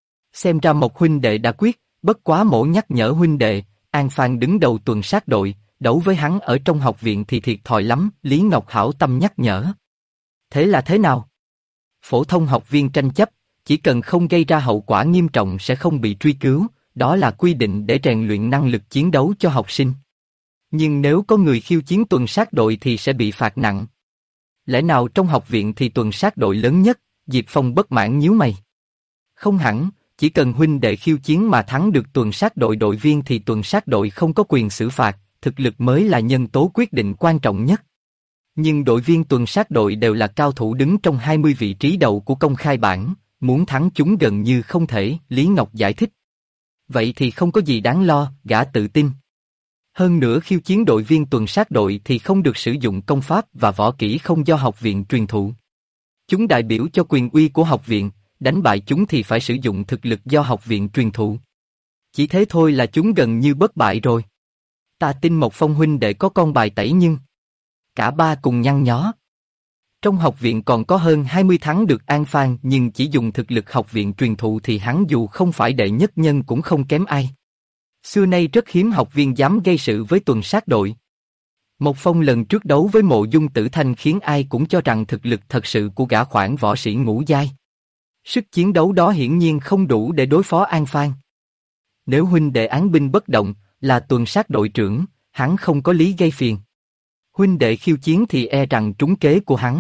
Xem ra Mộc huynh đệ đã quyết, bất quá Mộ nhắc nhở huynh đệ, An Phan đứng đầu tuần sát đội, đấu với hắn ở trong học viện thì thiệt thòi lắm. Lý Ngọc hảo tâm nhắc nhở. Thế là thế nào? Phổ thông học viên tranh chấp, chỉ cần không gây ra hậu quả nghiêm trọng sẽ không bị truy cứu, đó là quy định để rèn luyện năng lực chiến đấu cho học sinh. Nhưng nếu có người khiêu chiến tuần sát đội thì sẽ bị phạt nặng. Lẽ nào trong học viện thì tuần sát đội lớn nhất? Diệp Phong bất mãn nhíu mày. Không hẳn, chỉ cần huynh đệ khiêu chiến mà thắng được tuần sát đội đội viên thì tuần sát đội không có quyền xử phạt, thực lực mới là nhân tố quyết định quan trọng nhất. Nhưng đội viên tuần sát đội đều là cao thủ đứng trong 20 vị trí đầu của công khai bảng, muốn thắng chúng gần như không thể, Lý Ngọc giải thích. Vậy thì không có gì đáng lo, gã tự tin. Hơn nữa khiêu chiến đội viên tuần sát đội thì không được sử dụng công pháp và võ kỹ không do học viện truyền thụ. Chúng đại biểu cho quyền uy của học viện, đánh bại chúng thì phải sử dụng thực lực do học viện truyền thụ. Chỉ thế thôi là chúng gần như bất bại rồi. Ta tin Mộc Phong huynh đệ có con bài tẩy nhưng... Cả ba cùng nhăn nhó. Trong học viện còn có hơn 20 thắng được An Phan nhưng chỉ dùng thực lực học viện truyền thụ thì hắn dù không phải đệ nhất nhân cũng không kém ai. Xưa nay rất hiếm học viên dám gây sự với tuần sát đội. Mộc Phong lần trước đấu với Mộ Dung Tử Thanh khiến ai cũng cho rằng thực lực thật sự của gã khoảng võ sĩ ngũ giai. Sức chiến đấu đó hiển nhiên không đủ để đối phó An Phan. Nếu huynh đệ án binh bất động, là tuần sát đội trưởng, hắn không có lý gây phiền. Huynh đệ khiêu chiến thì e rằng trúng kế của hắn.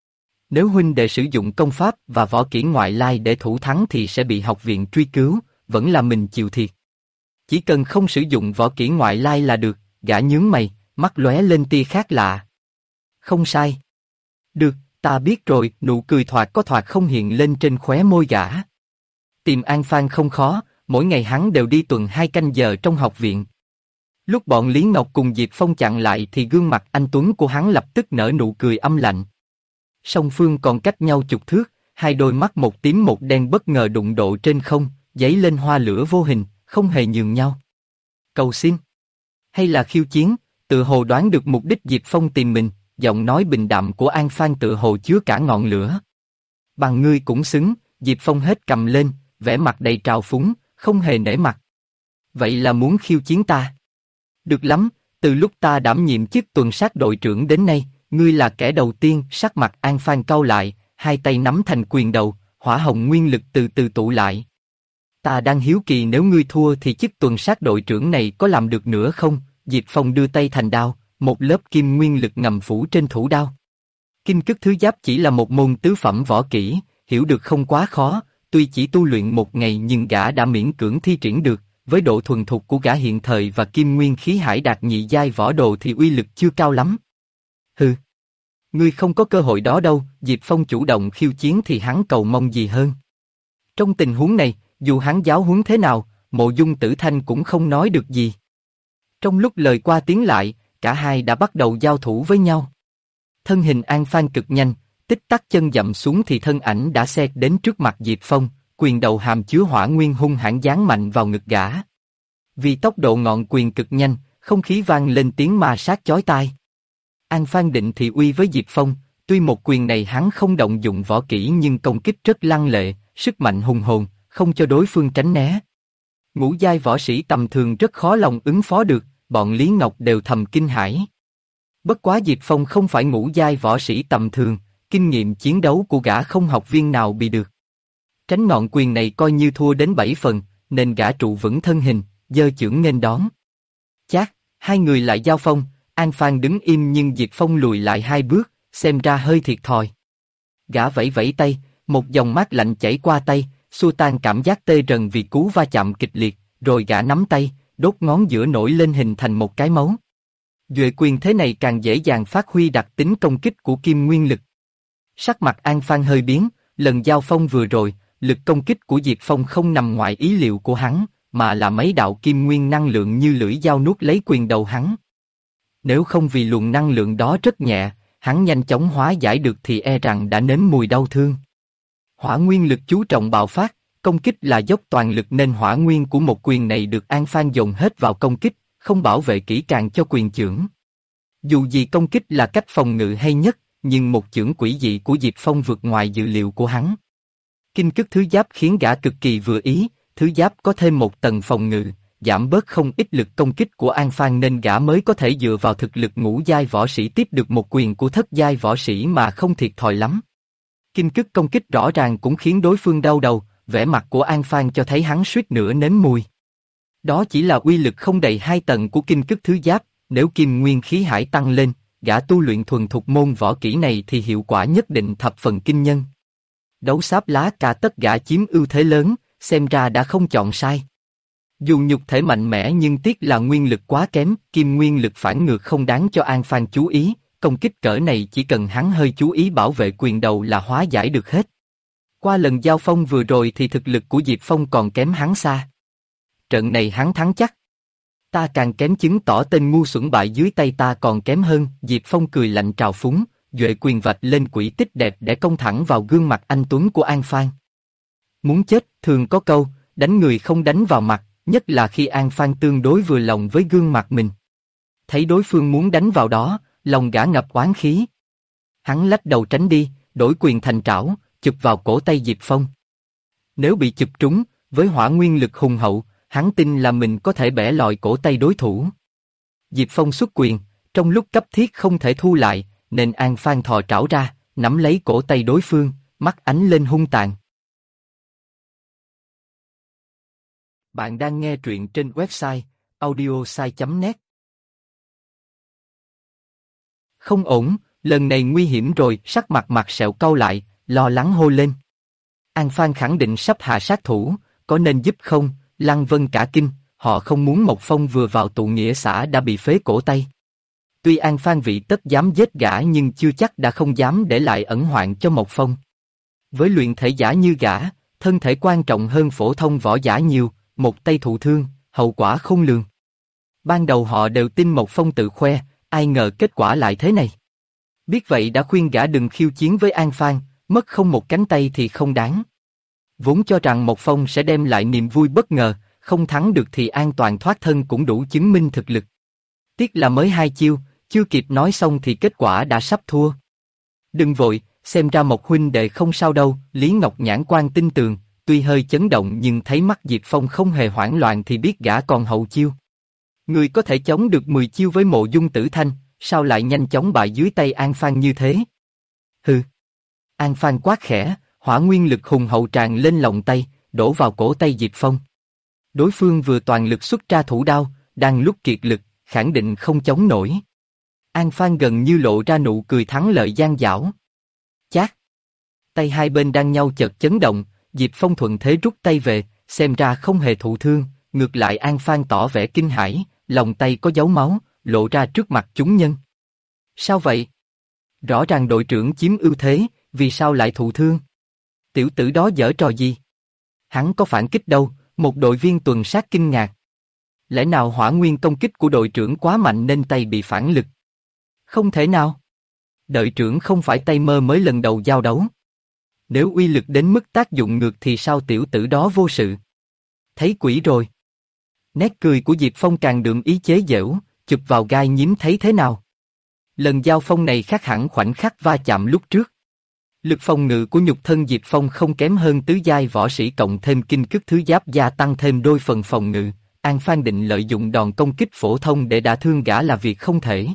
Nếu huynh đệ sử dụng công pháp và võ kỹ ngoại lai để thủ thắng thì sẽ bị học viện truy cứu, vẫn là mình chịu thiệt. Chỉ cần không sử dụng võ kỹ ngoại lai là được, gã nhướng mày, mắt lóe lên tia khác lạ. Không sai. Được, ta biết rồi, nụ cười thoạt có thoạt không hiện lên trên khóe môi gã. Tìm An Phan không khó, mỗi ngày hắn đều đi tuần 2 canh giờ trong học viện. Lúc bọn Lý Ngọc cùng Diệp Phong chặn lại thì gương mặt anh tuấn của hắn lập tức nở nụ cười âm lạnh. Song phương còn cách nhau chục thước, hai đôi mắt một tím một đen bất ngờ đụng độ trên không, giấy lên hoa lửa vô hình, không hề nhường nhau. Cầu xin, hay là khiêu chiến? Tự hồ đoán được mục đích Diệp Phong tìm mình, giọng nói bình đạm của An Phan tự hồ chứa cả ngọn lửa. Bằng ngươi cũng xứng, Diệp Phong hết cầm lên, vẻ mặt đầy trào phúng, không hề nể mặt. Vậy là muốn khiêu chiến ta? Được lắm, từ lúc ta đảm nhiệm chức tuần sát đội trưởng đến nay, ngươi là kẻ đầu tiên. Sắc mặt An Phan cau lại, hai tay nắm thành quyền đầu, hỏa hồng nguyên lực từ từ tụ lại. Ta đang hiếu kỳ nếu ngươi thua thì chức tuần sát đội trưởng này có làm được nữa không? Diệp Phong đưa tay thành đao, một lớp kim nguyên lực ngầm phủ trên thủ đao. Kim cức thứ giáp chỉ là một môn tứ phẩm võ kỹ, hiểu được không quá khó, tuy chỉ tu luyện một ngày nhưng gã đã miễn cưỡng thi triển được, với độ thuần thục của gã hiện thời và kim nguyên khí hải đạt nhị giai võ đồ thì uy lực chưa cao lắm. Hừ, ngươi không có cơ hội đó đâu, Diệp Phong chủ động khiêu chiến thì hắn cầu mong gì hơn. Trong tình huống này, dù hắn giáo huấn thế nào, Mộ Dung Tử Thanh cũng không nói được gì. Trong lúc lời qua tiếng lại, cả hai đã bắt đầu giao thủ với nhau. Thân hình An Phan cực nhanh, tích tắc chân dậm xuống thì thân ảnh đã xẹt đến trước mặt Diệp Phong, quyền đầu hàm chứa hỏa nguyên hung hãn giáng mạnh vào ngực gã. Vì tốc độ ngọn quyền cực nhanh, không khí vang lên tiếng ma sát chói tai. An Phan định thị uy với Diệp Phong, tuy một quyền này hắn không động dụng võ kỹ nhưng công kích rất lăng lệ, sức mạnh hùng hồn, không cho đối phương tránh né. Ngũ giai võ sĩ tầm thường rất khó lòng ứng phó được, bọn Lý Ngọc đều thầm kinh hãi. Bất quá Diệp Phong không phải ngũ giai võ sĩ tầm thường, kinh nghiệm chiến đấu của gã không học viên nào bị được. Tránh ngọn quyền này coi như thua đến 7 phần, nên gã trụ vững thân hình, giơ chưởng nghênh đón. Chát, hai người lại giao phong, An Phan đứng im nhưng Diệp Phong lùi lại 2 bước, xem ra hơi thiệt thòi. Gã vẫy vẫy tay, một dòng mát lạnh chảy qua tay, xua tan cảm giác tê rần vì cú va chạm kịch liệt, rồi gã nắm tay, đốt ngón giữa nổi lên hình thành một cái máu. Duệ quyền thế này càng dễ dàng phát huy đặc tính công kích của kim nguyên lực. Sắc mặt An Phan hơi biến, lần giao phong vừa rồi, lực công kích của Diệp Phong không nằm ngoài ý liệu của hắn, mà là mấy đạo kim nguyên năng lượng như lưỡi dao nuốt lấy quyền đầu hắn. Nếu không vì luồng năng lượng đó rất nhẹ, hắn nhanh chóng hóa giải được thì e rằng đã nếm mùi đau thương. Hỏa nguyên lực chú trọng bạo phát, công kích là dốc toàn lực nên hỏa nguyên của một quyền này được An Phan dồn hết vào công kích, không bảo vệ kỹ càng cho quyền chưởng. Dù gì công kích là cách phòng ngự hay nhất, nhưng một chưởng quỷ dị của Diệp Phong vượt ngoài dự liệu của hắn. Kinh cức thứ giáp khiến gã cực kỳ vừa ý, thứ giáp có thêm một tầng phòng ngự, giảm bớt không ít lực công kích của An Phan nên gã mới có thể dựa vào thực lực ngũ giai võ sĩ tiếp được một quyền của thất giai võ sĩ mà không thiệt thòi lắm. Kinh cức công kích rõ ràng cũng khiến đối phương đau đầu, vẻ mặt của An Phan cho thấy hắn suýt nữa nếm mùi. Đó chỉ là uy lực không đầy 2 tầng của kinh cức thứ giáp, nếu kim nguyên khí hải tăng lên, gã tu luyện thuần thục môn võ kỹ này thì hiệu quả nhất định thập phần kinh nhân. Đấu sáp lá cà tất gã chiếm ưu thế lớn, xem ra đã không chọn sai. Dù nhục thể mạnh mẽ nhưng tiếc là nguyên lực quá kém, kim nguyên lực phản ngược không đáng cho An Phan chú ý, công kích cỡ này chỉ cần hắn hơi chú ý bảo vệ quyền đầu là hóa giải được hết. Qua lần giao phong vừa rồi thì thực lực của Diệp Phong còn kém hắn xa. Trận này hắn thắng chắc. Ta càng kém chứng tỏ tên ngu xuẩn bại dưới tay ta còn kém hơn, Diệp Phong cười lạnh trào phúng, duệ quyền vạch lên quỹ tích đẹp để công thẳng vào gương mặt anh tuấn của An Phan. Muốn chết, thường có câu, đánh người không đánh vào mặt, nhất là khi An Phan tương đối vừa lòng với gương mặt mình. Thấy đối phương muốn đánh vào đó, lòng gã ngập oán khí. Hắn lách đầu tránh đi, đổi quyền thành trảo, chụp vào cổ tay Diệp Phong. Nếu bị chụp trúng, với hỏa nguyên lực hùng hậu, hắn tin là mình có thể bẻ lòi cổ tay đối thủ. Diệp Phong xuất quyền, trong lúc cấp thiết không thể thu lại, nên An Phan thò trảo ra, nắm lấy cổ tay đối phương, mắt ánh lên hung tàn. Bạn đang nghe truyện trên website audiosai.net. Không ổn, lần này nguy hiểm rồi, sắc mặt sẹo cau lại, lo lắng hô lên. An Phan khẳng định sắp hạ sát thủ, có nên giúp không? Lăng Vân cả kinh, họ không muốn Mộc Phong vừa vào tụ nghĩa xã đã bị phế cổ tay. Tuy An Phan vị tất dám giết gã nhưng chưa chắc đã không dám để lại ẩn hoạn cho Mộc Phong. Với luyện thể giả như gã, thân thể quan trọng hơn phổ thông võ giả nhiều, một tay thụ thương, hậu quả khôn lường. Ban đầu họ đều tin Mộc Phong tự khoe, ai ngờ kết quả lại thế này. Biết vậy đã khuyên gã đừng khiêu chiến với An Phan, mất không một cánh tay thì không đáng. Vốn cho rằng Mộc Phong sẽ đem lại niềm vui bất ngờ, không thắng được thì an toàn thoát thân cũng đủ chứng minh thực lực. Tiếc là mới 2 chiêu, chưa kịp nói xong thì kết quả đã sắp thua. Đừng vội, xem ra Mộc huynh đệ không sao đâu, Lý Ngọc nhãn quan tin tường, tuy hơi chấn động nhưng thấy mắt Diệp Phong không hề hoảng loạn thì biết gã còn hậu chiêu. Người có thể chống được 10 chiêu với Mộ Dung Tử Thanh, sao lại nhanh chóng bại dưới tay An Phan như thế? Hừ. An Phan quát khẽ, hỏa nguyên lực hùng hậu tràn lên lòng tay, đổ vào cổ tay Diệp Phong. Đối phương vừa toàn lực xuất ra thủ đao, đang lúc kiệt lực, khẳng định không chống nổi. An Phan gần như lộ ra nụ cười thắng lợi gian dảo. Chát. Tay hai bên đang nhau chợt chấn động, Diệp Phong thuận thế rút tay về, xem ra không hề thụ thương, ngược lại An Phan tỏ vẻ kinh hãi, lòng tay có dấu máu, lộ ra trước mặt chúng nhân. Sao vậy? Rõ ràng đội trưởng chiếm ưu thế, vì sao lại thụ thương? Tiểu tử đó giở trò gì? Hắn có phản kích đâu, một đội viên tuần sát kinh ngạc. Lẽ nào hỏa nguyên công kích của đội trưởng quá mạnh nên tay bị phản lực? Không thể nào. Đội trưởng không phải tay mơ mới lần đầu giao đấu. Nếu uy lực đến mức tác dụng ngược thì sao tiểu tử đó vô sự? Thấy quỷ rồi. Nét cười của Diệp Phong càng đượm ý chế giễu, chụp vào gai nhím thấy thế nào? Lần giao phong này khác hẳn khoảnh khắc va chạm lúc trước. Lực phòng ngự của nhục thân Diệp Phong không kém hơn tứ giai võ sĩ cộng thêm kinh cức thứ giáp gia tăng thêm đôi phần phòng ngự. An Phan định lợi dụng đòn công kích phổ thông để đả thương gã là việc không thể.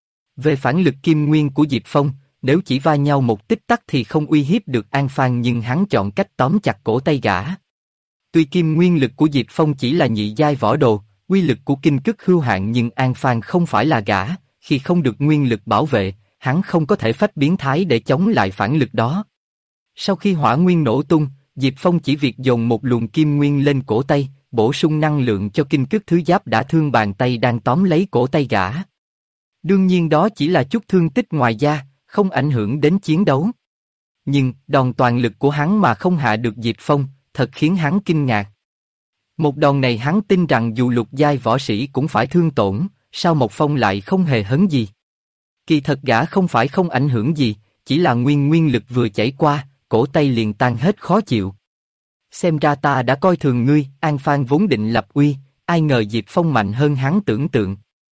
Về phản lực kim nguyên của Diệp Phong, nếu chỉ va nhau một tích tắc thì không uy hiếp được An Phan nhưng hắn chọn cách tóm chặt cổ tay gã. Tuy kim nguyên lực của Diệp Phong chỉ là nhị giai võ đồ, uy lực của kinh cức hưu hạn nhưng An Phan không phải là gã, khi không được nguyên lực bảo vệ, hắn không có thể phách biến thái để chống lại phản lực đó. Sau khi hỏa nguyên nổ tung, Diệp Phong chỉ việc dồn một luồng kim nguyên lên cổ tay, bổ sung năng lượng cho kinh cức thứ giáp đã thương bàn tay đang tóm lấy cổ tay gã. Đương nhiên đó chỉ là chút thương tích ngoài da, không ảnh hưởng đến chiến đấu. Nhưng đòn toàn lực của hắn mà không hạ được Diệp Phong, thật khiến hắn kinh ngạc. Một đòn này hắn tin rằng dù lục giai võ sĩ cũng phải thương tổn, sao Mộc Phong lại không hề hấn gì? Kỳ thật gã không phải không ảnh hưởng gì, chỉ là nguyên lực vừa chảy qua, cổ tay liền tan hết khó chịu. Xem ra ta đã coi thường ngươi, An Phan vốn định lập uy, ai ngờ Diệp Phong mạnh hơn hắn tưởng tượng.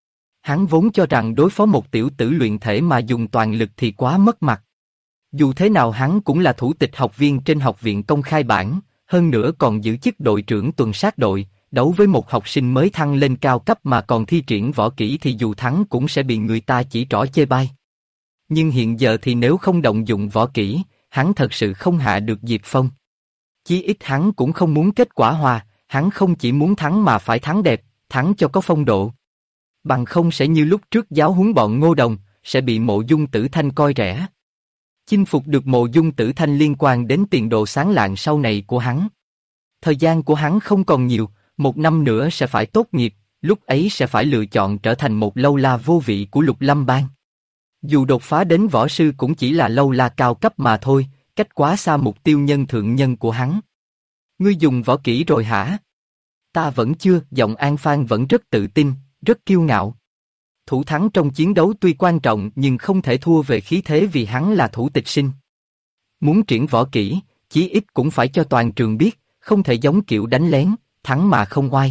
Hắn vốn cho rằng đối phó một tiểu tử luyện thể mà dùng toàn lực thì quá mất mặt. Dù thế nào hắn cũng là thủ tịch học viên trên học viện công khai bảng, hơn nữa còn giữ chức đội trưởng tuần sát đội, đấu với một học sinh mới thăng lên cao cấp mà còn thi triển võ kỹ thì dù thắng cũng sẽ bị người ta chỉ trỏ chê bai. Nhưng hiện giờ thì nếu không động dụng võ kỹ, hắn thật sự không hạ được Diệp Phong. Chí ít hắn cũng không muốn kết quả hòa, hắn không chỉ muốn thắng mà phải thắng đẹp, thắng cho có phong độ. Bằng không sẽ như lúc trước giáo huấn bọn Ngô Đồng, sẽ bị Mộ Dung Tử Thanh coi rẻ. Chinh phục được Mộ Dung Tử Thanh liên quan đến tiền đồ sáng lạng sau này của hắn. Thời gian của hắn không còn nhiều, 1 năm nữa sẽ phải tốt nghiệp, lúc ấy sẽ phải lựa chọn trở thành một lâu la vô vị của Lục Lâm Bang. Dù đột phá đến võ sư cũng chỉ là lâu la cao cấp mà thôi, cách quá xa mục tiêu nhân thượng nhân của hắn. Ngươi dùng võ kỹ rồi hả? Ta vẫn chưa, giọng An Phan vẫn rất tự tin, rất kiêu ngạo. Thủ thắng trong chiến đấu tuy quan trọng nhưng không thể thua về khí thế vì hắn là thủ tịch sinh. Muốn triển võ kỹ, chí ít cũng phải cho toàn trường biết, không thể giống kiểu đánh lén, thắng mà không oai.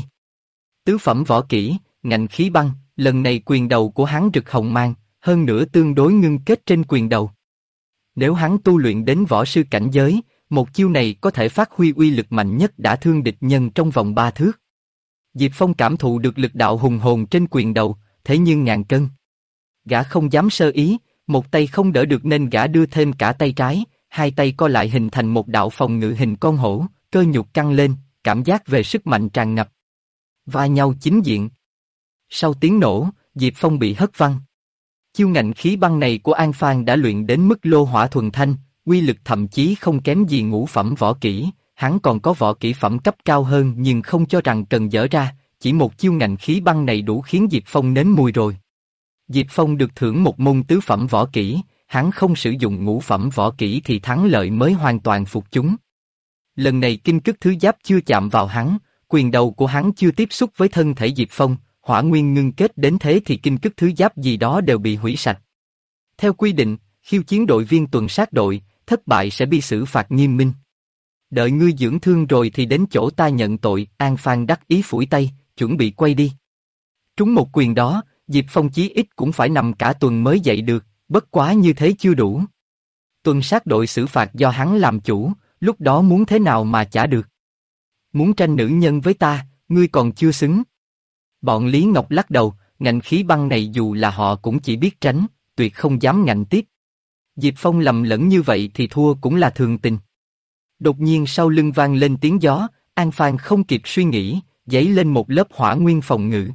Tứ phẩm võ kỹ, ngạnh khí băng, lần này quyền đầu của hắn rực hồng mang, hơn nữa tương đối ngưng kết trên quyền đầu. Nếu hắn tu luyện đến võ sư cảnh giới, một chiêu này có thể phát huy uy lực mạnh nhất đã thương địch nhân trong vòng 3 thước. Diệp Phong cảm thụ được lực đạo hùng hồn trên quyền đầu, thế nhưng ngàn cân. Gã không dám sơ ý, một tay không đỡ được nên gã đưa thêm cả tay trái, hai tay co lại hình thành một đạo phòng ngự hình con hổ, cơ nhục căng lên, cảm giác về sức mạnh tràn ngập. Va nhau chính diện. Sau tiếng nổ, Diệp Phong bị hất văng. Chiêu ngạnh khí băng này của An Phan đã luyện đến mức lô hỏa thuần thanh, uy lực thậm chí không kém gì ngũ phẩm võ kỹ, hắn còn có võ kỹ phẩm cấp cao hơn nhưng không cho rằng cần dở ra, chỉ một chiêu ngạnh khí băng này đủ khiến Diệp Phong nếm mùi rồi. Diệp Phong được thưởng một môn tứ phẩm võ kỹ, hắn không sử dụng ngũ phẩm võ kỹ thì thắng lợi mới hoàn toàn phục chúng. Lần này kinh cức thứ giáp chưa chạm vào hắn, quyền đầu của hắn chưa tiếp xúc với thân thể Diệp Phong, hỏa nguyên ngưng kết đến thế thì kinh cức thứ giáp gì đó đều bị hủy sạch. Theo quy định, khiêu chiến đội viên tuần sát đội, thất bại sẽ bị xử phạt nghiêm minh. Đợi ngươi dưỡng thương rồi thì đến chỗ ta nhận tội, An Phan đắc ý phủi tay, chuẩn bị quay đi. Trúng một quyền đó, Diệp Phong chí ít cũng phải nằm cả tuần mới dậy được, bất quá như thế chưa đủ. Tuần sát đội xử phạt do hắn làm chủ, lúc đó muốn thế nào mà trả được. Muốn tranh nữ nhân với ta, ngươi còn chưa xứng. Bọn Lý Ngọc lắc đầu, ngạnh khí băng này dù là họ cũng chỉ biết tránh, tuyệt không dám ngạnh tiếp. Diệp Phong lầm lẫn như vậy thì thua cũng là thường tình. Đột nhiên sau lưng vang lên tiếng gió, An Phan không kịp suy nghĩ, dấy lên một lớp hỏa nguyên phòng ngự.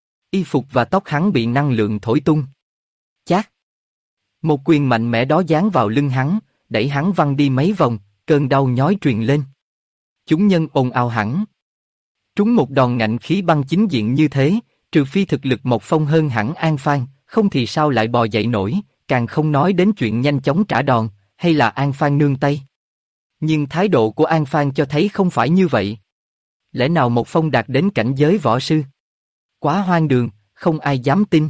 Y phục và tóc hắn bị năng lượng thổi tung. Chát! Một quyền mạnh mẽ đó giáng vào lưng hắn, đẩy hắn văng đi mấy vòng, cơn đau nhói truyền lên. Chúng nhân ồn ào hẳn. Trúng một đòn ngạnh khí băng chính diện như thế, trừ phi thực lực Mộc Phong hơn hẳn An Phan, không thì sao lại bò dậy nổi, càng không nói đến chuyện nhanh chóng trả đòn, hay là An Phan nương tay. Nhưng thái độ của An Phan cho thấy không phải như vậy. Lẽ nào Mộc Phong đạt đến cảnh giới võ sư? Quá hoang đường, không ai dám tin.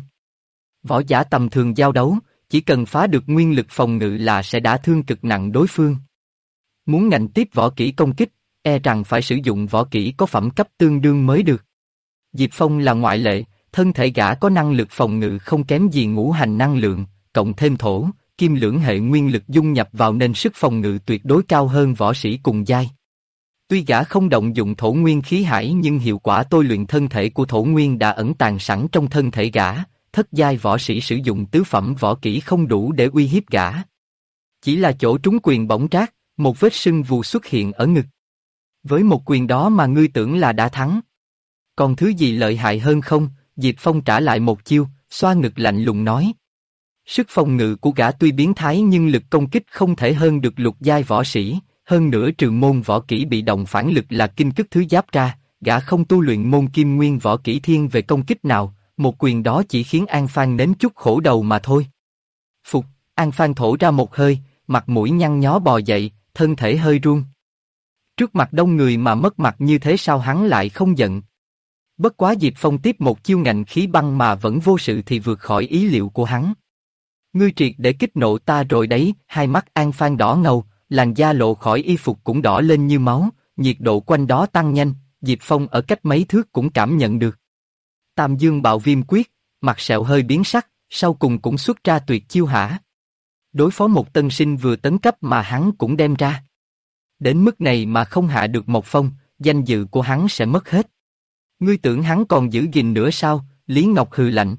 Võ giả tầm thường giao đấu, chỉ cần phá được nguyên lực phòng ngự là sẽ đả thương cực nặng đối phương. Muốn ngạnh tiếp võ kỹ công kích, e rằng phải sử dụng võ kỹ có phẩm cấp tương đương mới được. Diệp Phong là ngoại lệ, thân thể gã có năng lực phòng ngự không kém gì ngũ hành năng lượng, cộng thêm thổ, kim lưỡng hệ nguyên lực dung nhập vào nên sức phòng ngự tuyệt đối cao hơn võ sĩ cùng giai. Tuy gã không động dụng thổ nguyên khí hải nhưng hiệu quả tôi luyện thân thể của thổ nguyên đã ẩn tàng sẵn trong thân thể gã, thất giai võ sĩ sử dụng tứ phẩm võ kỹ không đủ để uy hiếp gã. Chỉ là chỗ trúng quyền bỗng trát, một vết sưng vù xuất hiện ở ngực. Với một quyền đó mà ngươi tưởng là đã thắng. Còn thứ gì lợi hại hơn không? Diệp Phong trả lại một chiêu, xoa ngực lạnh lùng nói. Sức phòng ngự của gã tuy biến thái nhưng lực công kích không thể hơn được lục giai võ sĩ, hơn nữa trừ môn võ kỹ bị động phản lực là kinh cức thứ giáp ra, gã không tu luyện môn kim nguyên võ kỹ thiên về công kích nào, một quyền đó chỉ khiến An Phan nếm chút khổ đầu mà thôi. Phục, An Phan thổ ra một hơi, mặt mũi nhăn nhó bò dậy, thân thể hơi run. Trước mặt đông người mà mất mặt như thế sao hắn lại không giận? Bất quá Diệp Phong tiếp một chiêu ngạnh khí băng mà vẫn vô sự thì vượt khỏi ý liệu của hắn. Ngươi triệt để kích nộ ta rồi đấy, hai mắt An Phan đỏ ngầu, làn da lộ khỏi y phục cũng đỏ lên như máu, nhiệt độ quanh đó tăng nhanh, Diệp Phong ở cách mấy thước cũng cảm nhận được. Tam Dương Bạo Viêm Quyết, mặt sẹo hơi biến sắc, sau cùng cũng xuất ra tuyệt chiêu hả? Đối phó một tân sinh vừa tấn cấp mà hắn cũng đem ra. Đến mức này mà không hạ được Mộc Phong, danh dự của hắn sẽ mất hết. Ngươi tưởng hắn còn giữ gìn nữa sao? Lý Ngọc hừ lạnh.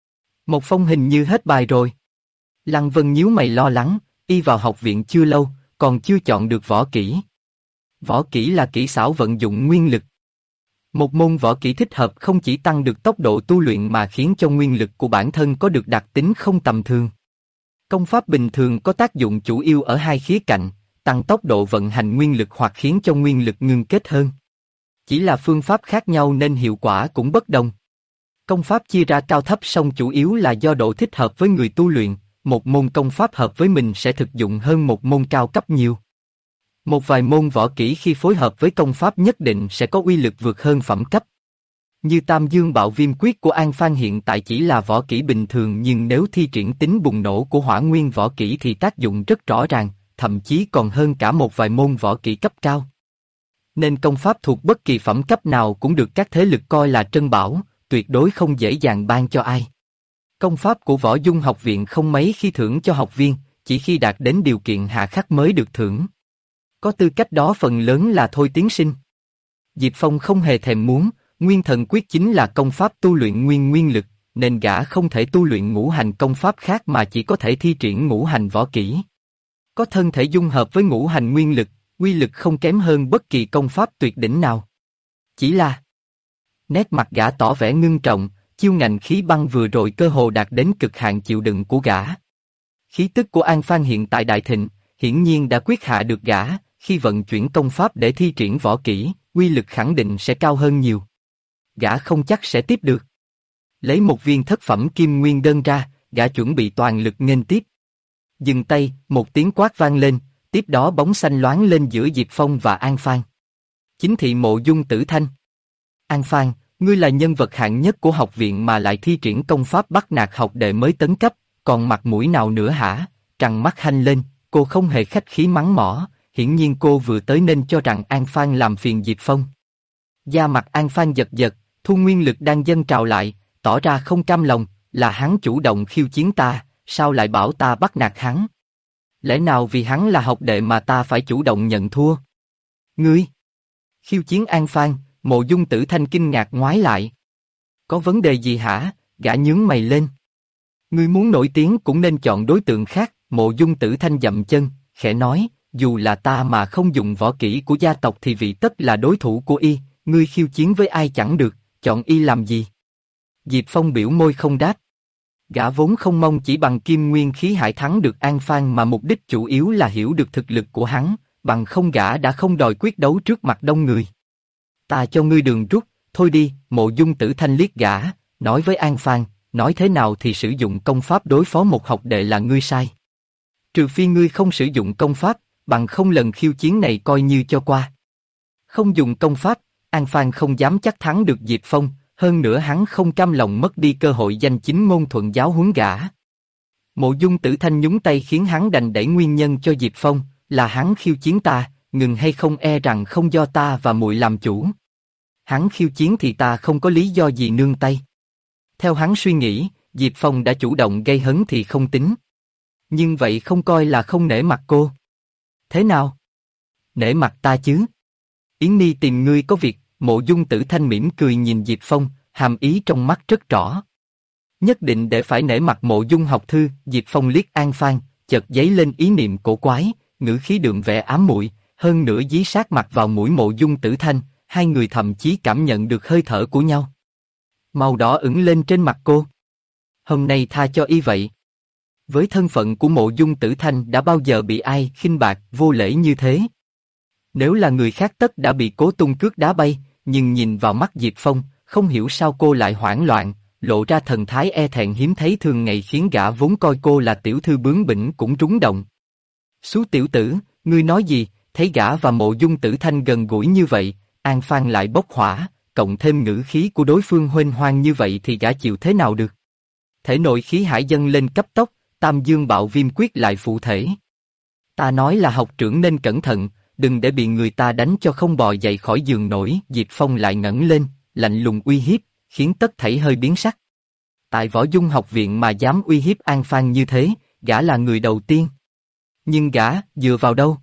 Mộc Phong hình như hết bài rồi. Lăng Vân nhíu mày lo lắng, y vào học viện chưa lâu, còn chưa chọn được võ kỹ. Võ kỹ là kỹ xảo vận dụng nguyên lực. Một môn võ kỹ thích hợp không chỉ tăng được tốc độ tu luyện mà khiến cho nguyên lực của bản thân có được đặc tính không tầm thường. Công pháp bình thường có tác dụng chủ yếu ở hai khía cạnh, tăng tốc độ vận hành nguyên lực hoặc khiến cho nguyên lực ngưng kết hơn. Chỉ là phương pháp khác nhau nên hiệu quả cũng bất đồng. Công pháp chia ra cao thấp song chủ yếu là do độ thích hợp với người tu luyện, một môn công pháp hợp với mình sẽ thực dụng hơn một môn cao cấp nhiều. Một vài môn võ kỹ khi phối hợp với công pháp nhất định sẽ có uy lực vượt hơn phẩm cấp. Như Tam Dương Bạo Viêm Quyết của An Phan hiện tại chỉ là võ kỹ bình thường nhưng nếu thi triển tính bùng nổ của hỏa nguyên võ kỹ thì tác dụng rất rõ ràng, thậm chí còn hơn cả một vài môn võ kỹ cấp cao. Nên công pháp thuộc bất kỳ phẩm cấp nào cũng được các thế lực coi là trân bảo, tuyệt đối không dễ dàng ban cho ai. Công pháp của Võ Dung học viện không mấy khi thưởng cho học viên, chỉ khi đạt đến điều kiện hạ khắc mới được thưởng. Có tư cách đó phần lớn là thôi tiến sinh. Diệp Phong không hề thèm muốn, Nguyên Thần Quyết chính là công pháp tu luyện nguyên lực, nên gã không thể tu luyện ngũ hành công pháp khác mà chỉ có thể thi triển ngũ hành võ kỹ. Có thân thể dung hợp với ngũ hành nguyên lực, uy lực không kém hơn bất kỳ công pháp tuyệt đỉnh nào. Chỉ là nét mặt gã tỏ vẻ ngưng trọng, chiêu ngạnh khí băng vừa rồi cơ hồ đạt đến cực hạn chịu đựng của gã. Khí tức của An Phan hiện tại đại thịnh, hiển nhiên đã quyết hạ được gã, khi vận chuyển công pháp để thi triển võ kỹ, uy lực khẳng định sẽ cao hơn nhiều. Gã không chắc sẽ tiếp được. Lấy một viên thất phẩm kim nguyên đơn ra, gã chuẩn bị toàn lực nghênh tiếp. Dừng tay, một tiếng quát vang lên, tiếp đó bóng xanh loáng lên giữa Diệp Phong và An Phan. Chính thị Mộ Dung Tử Thanh. An Phan, ngươi là nhân vật hạng nhất của học viện mà lại thi triển công pháp bắt nạt học đệ mới tấn cấp, còn mặt mũi nào nữa hả? Trằn mắt hanh lên, cô không hề khách khí mắng mỏ, hiển nhiên cô vừa tới nên cho rằng An Phan làm phiền Diệp Phong. Da mặt An Phan giật giật, thu nguyên lực đang dâng trào lại, tỏ ra không cam lòng, là hắn chủ động khiêu chiến ta, sao lại bảo ta bắt nạt hắn? Lẽ nào vì hắn là học đệ mà ta phải chủ động nhận thua? Ngươi! Khiêu chiến An Phan, Mộ Dung Tử Thanh kinh ngạc ngoái lại. Có vấn đề gì hả? Gã nhướng mày lên. Ngươi muốn nổi tiếng cũng nên chọn đối tượng khác, Mộ Dung Tử Thanh dậm chân, khẽ nói, dù là ta mà không dùng võ kỹ của gia tộc thì vị tất là đối thủ của y, ngươi khiêu chiến với ai chẳng được, chọn y làm gì? Diệp Phong biểu môi không đáp. Gã vốn không mong chỉ bằng kim nguyên khí hải thắng được An Phan mà mục đích chủ yếu là hiểu được thực lực của hắn, bằng không gã đã không đòi quyết đấu trước mặt đông người. Ta cho ngươi đường rút, thôi đi, Mộ Dung Tử Thanh liếc gã, nói với An Phan, nói thế nào thì sử dụng công pháp đối phó một học đệ là ngươi sai. Trừ phi ngươi không sử dụng công pháp, bằng không lần khiêu chiến này coi như cho qua. Không dùng công pháp, An Phan không dám chắc thắng được Diệp Phong, hơn nữa hắn không cam lòng mất đi cơ hội danh chính ngôn thuận giáo huấn gã. Mộ Dung Tử Thanh nhúng tay khiến hắn đành đẩy nguyên nhân cho Diệp Phong, là hắn khiêu chiến ta, ngừng hay không e rằng không do ta và muội làm chủ. Hắn khiêu chiến thì ta không có lý do gì nương tay. Theo hắn suy nghĩ, Diệp Phong đã chủ động gây hấn thì không tính. Nhưng vậy không coi là không nể mặt cô. Thế nào? Nể mặt ta chứ? Yến Nhi tìm ngươi có việc. Mộ Dung Tử Thanh mỉm cười nhìn Diệp Phong, hàm ý trong mắt rất rõ. Nhất định để phải nể mặt Mộ Dung học thư. Diệp Phong liếc An Phan, chợt dấy lên ý niệm cổ quái, ngữ khí đượm vẻ ám muội, hơn nữa dí sát mặt vào mũi Mộ Dung Tử Thanh, hai người thậm chí cảm nhận được hơi thở của nhau. Màu đỏ ửng lên trên mặt cô. Hôm nay tha cho y vậy. Với thân phận của Mộ Dung Tử Thanh đã bao giờ bị ai khinh bạc, vô lễ như thế? Nếu là người khác tất đã bị Cố Tung cước đá bay, nhưng nhìn vào mắt Diệp Phong, không hiểu sao cô lại hoảng loạn, lộ ra thần thái e thẹn hiếm thấy thường ngày khiến gã vốn coi cô là tiểu thư bướng bỉnh cũng rúng động. Xú tiểu tử, ngươi nói gì? Thấy gã và Mộ Dung Tử Thanh gần gũi như vậy, An Phan lại bốc hỏa, cộng thêm ngữ khí của đối phương huênh hoang như vậy thì gã chịu thế nào được? Thể nội khí hải dâng lên cấp tốc, Tam Dương Bạo Viêm Quyết lại phụ thể. Ta nói là học trưởng nên cẩn thận, đừng để bị người ta đánh cho không bò dậy khỏi giường nổi. Diệp Phong lại ngẩng lên, lạnh lùng uy hiếp, khiến tất thảy hơi biến sắc. Tại Võ Dung học viện mà dám uy hiếp An Phan như thế, gã là người đầu tiên. Nhưng gã dựa vào đâu?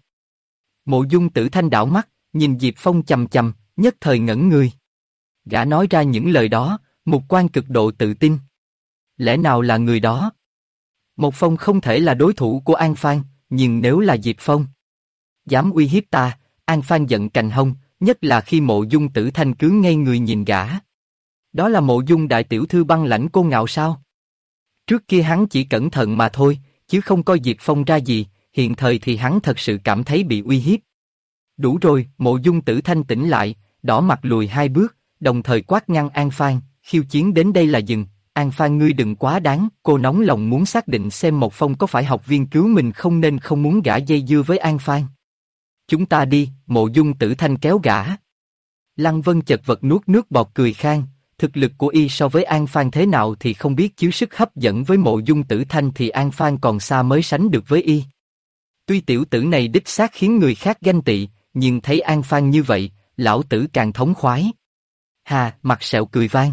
Mộ Dung Tử Thanh đảo mắt, nhìn Diệp Phong chằm chằm, nhất thời ngẩn người. Gã nói ra những lời đó, mục quan cực độ tự tin. Lẽ nào là người đó? Một Phong không thể là đối thủ của An Phan, nhưng nếu là Diệp Phong dám uy hiếp ta, An Phan giận cành hông, nhất là khi Mộ Dung Tử Thanh cứ ngây người nhìn gã. Đó là Mộ Dung đại tiểu thư băng lãnh cô ngạo sao? Trước kia hắn chỉ cẩn thận mà thôi, chứ không coi Diệp Phong ra gì, hiện thời thì hắn thật sự cảm thấy bị uy hiếp. Đủ rồi, Mộ Dung Tử Thanh tỉnh lại, đỏ mặt lùi hai bước, đồng thời quát ngăn An Phan, khiêu chiến đến đây là dừng. An Phan ngươi đừng quá đáng, cô nóng lòng muốn xác định xem Một Phong có phải học viên cứu mình không nên không muốn gã dây dưa với An Phan. Chúng ta đi, Mộ Dung Tử Thanh kéo gã. Lăng Vân chật vật nuốt nước bọt cười khan, thực lực của y so với An Phan thế nào thì không biết chứ sức hấp dẫn với Mộ Dung Tử Thanh thì An Phan còn xa mới sánh được với y. Tuy tiểu tử này đích xác khiến người khác ganh tị, nhưng thấy An Phan như vậy, lão tử càng thống khoái. Hà, mặt sẹo cười vang.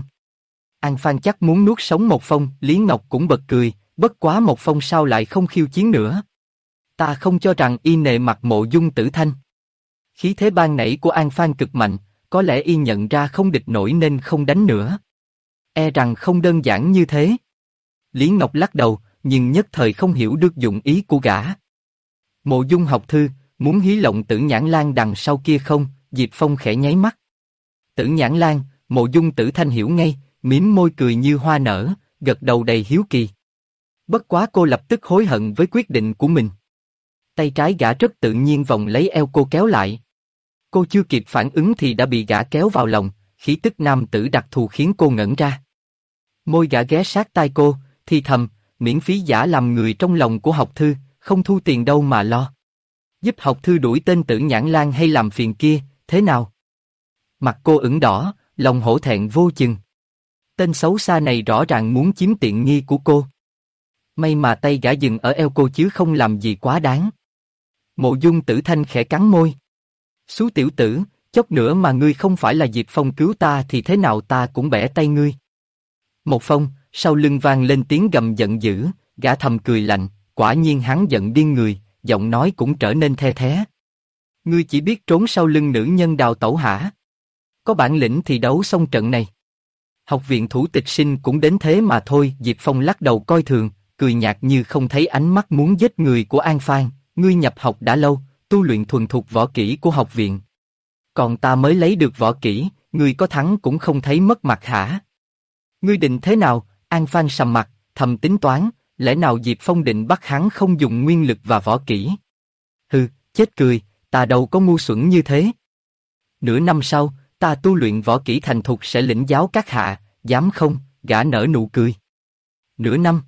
An Phan chắc muốn nuốt sống Một Phong, Lý Ngọc cũng bật cười, bất quá Một Phong sao lại không khiêu chiến nữa. Ta không cho rằng y nề mặt Mộ Dung Tử Thanh. Khí thế ban nãy của An Phan cực mạnh, có lẽ y nhận ra không địch nổi nên không đánh nữa. E rằng không đơn giản như thế. Lý Ngọc lắc đầu, nhưng nhất thời không hiểu được dụng ý của gã. Mộ Dung học thư, muốn hí lộng Tử Nhãn Lan đằng sau kia không? Diệp Phong khẽ nháy mắt. Tử Nhãn Lan, Mộ Dung Tử Thanh hiểu ngay, mím môi cười như hoa nở, gật đầu đầy hiếu kỳ. Bất quá cô lập tức hối hận với quyết định của mình. Tay trái gã rất tự nhiên vòng lấy eo cô kéo lại. Cô chưa kịp phản ứng thì đã bị gã kéo vào lòng, khí tức nam tử đặc thù khiến cô ngẩn ra. Môi gã ghé sát tai cô, thì thầm, miễn phí giả làm người trong lòng của học thư, không thu tiền đâu mà lo. Giúp học thư đuổi tên Tử Nhãn Lan hay làm phiền kia, thế nào? Mặt cô ửng đỏ, lòng hổ thẹn vô chừng. Tên xấu xa này rõ ràng muốn chiếm tiện nghi của cô. May mà tay gã dừng ở eo cô chứ không làm gì quá đáng. Mộ Dung Tử Thanh khẽ cắn môi. Xú tiểu tử, chốc nữa mà ngươi không phải là Diệp Phong cứu ta thì thế nào ta cũng bẻ tay ngươi. Một Phong, sau lưng vang lên tiếng gầm giận dữ, gã thầm cười lạnh, quả nhiên hắn giận điên người, giọng nói cũng trở nên the thé. Ngươi chỉ biết trốn sau lưng nữ nhân đào tẩu hả? Có bản lĩnh thì đấu xong trận này. Học viện thủ tịch sinh cũng đến thế mà thôi. Diệp Phong lắc đầu coi thường, cười nhạt như không thấy ánh mắt muốn giết người của An Phan. Ngươi nhập học đã lâu, tu luyện thuần thục võ kỹ của học viện. Còn ta mới lấy được võ kỹ, ngươi có thắng cũng không thấy mất mặt hả? Ngươi định thế nào? An Phan sầm mặt, thầm tính toán, lẽ nào Diệp Phong định bắt hắn không dùng nguyên lực và võ kỹ? Hừ, chết cười, ta đâu có ngu xuẩn như thế. Nửa năm sau, ta tu luyện võ kỹ thành thục sẽ lĩnh giáo các hạ, dám không? Gã nở nụ cười. Nửa năm.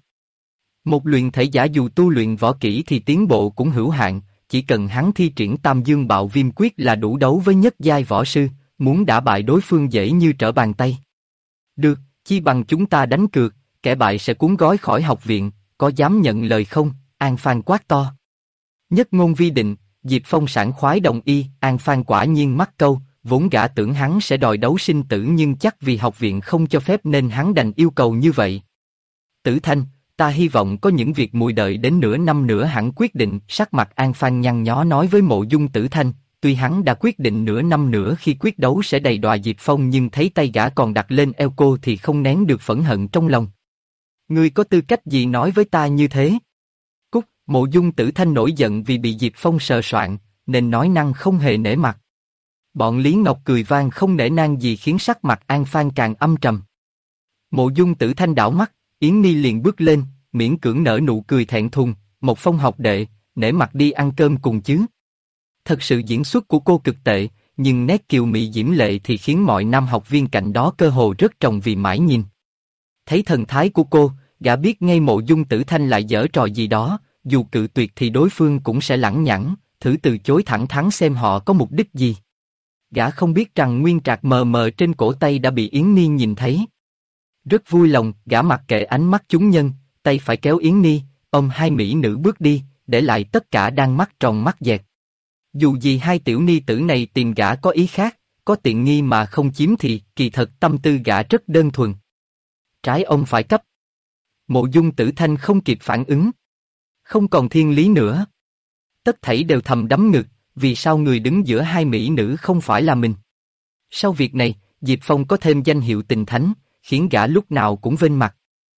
Một luyện thể giả dù tu luyện võ kỹ thì tiến bộ cũng hữu hạn, chỉ cần hắn thi triển Tam Dương Bạo Viêm Quyết là đủ đấu với nhất giai võ sư, muốn đả bại đối phương dễ như trở bàn tay. Được, chi bằng chúng ta đánh cược, kẻ bại sẽ cuốn gói khỏi học viện, có dám nhận lời không? An Phan quát to. Nhất ngôn vi định, Diệp Phong sảng khoái đồng ý. An Phan quả nhiên mắc câu, vốn gã tưởng hắn sẽ đòi đấu sinh tử nhưng chắc vì học viện không cho phép nên hắn đành yêu cầu như vậy. Tử Thanh, ta hy vọng có những việc mùi đợi đến nửa năm nữa hẳn quyết định. Sắc mặt An Phan nhăn nhó nói với Mộ Dung Tử Thanh, tuy hắn đã quyết định nửa năm nữa khi quyết đấu sẽ đầy đọa Diệp Phong nhưng thấy tay gã còn đặt lên eo cô thì không nén được phẫn hận trong lòng. Ngươi có tư cách gì nói với ta như thế? Cút, Mộ Dung Tử Thanh nổi giận vì bị Diệp Phong sờ soạng, nên nói năng không hề nể mặt. Bọn Lý Ngọc cười vang không nể nang gì khiến sắc mặt An Phan càng âm trầm. Mộ Dung Tử Thanh đảo mắt, Yến Ni liền bước lên, miễn cưỡng nở nụ cười thẹn thùng, Một Phong học đệ, nể mặt đi ăn cơm cùng chứ. Thật sự diễn xuất của cô cực tệ, nhưng nét kiều mị diễm lệ thì khiến mọi nam học viên cạnh đó cơ hồ rất trồng vì mãi nhìn. Thấy thần thái của cô, gã biết ngay Mộ Dung Tử Thanh lại giở trò gì đó, dù cự tuyệt thì đối phương cũng sẽ lẳng nhẳng, thử từ chối thẳng thắn xem họ có mục đích gì. Gã không biết rằng nguyên trạc mờ mờ trên cổ tay đã bị Yến Ni nhìn thấy. Rất vui lòng, gã mặc kệ ánh mắt chúng nhân, tay phải kéo Yến Ni, ôm hai mỹ nữ bước đi, để lại tất cả đang mắt tròn mắt dẹt. Dù gì hai tiểu ni tử này tìm gã có ý khác, có tiện nghi mà không chiếm thì kỳ thật tâm tư gã rất đơn thuần. Trái ông phải cấp. Mộ Dung Tử Thanh không kịp phản ứng. Không còn thiên lý nữa. Tất thảy đều thầm đấm ngực, vì sao người đứng giữa hai mỹ nữ không phải là mình. Sau việc này, Diệp Phong có thêm danh hiệu tình thánh, khiến gã lúc nào cũng vênh mặt.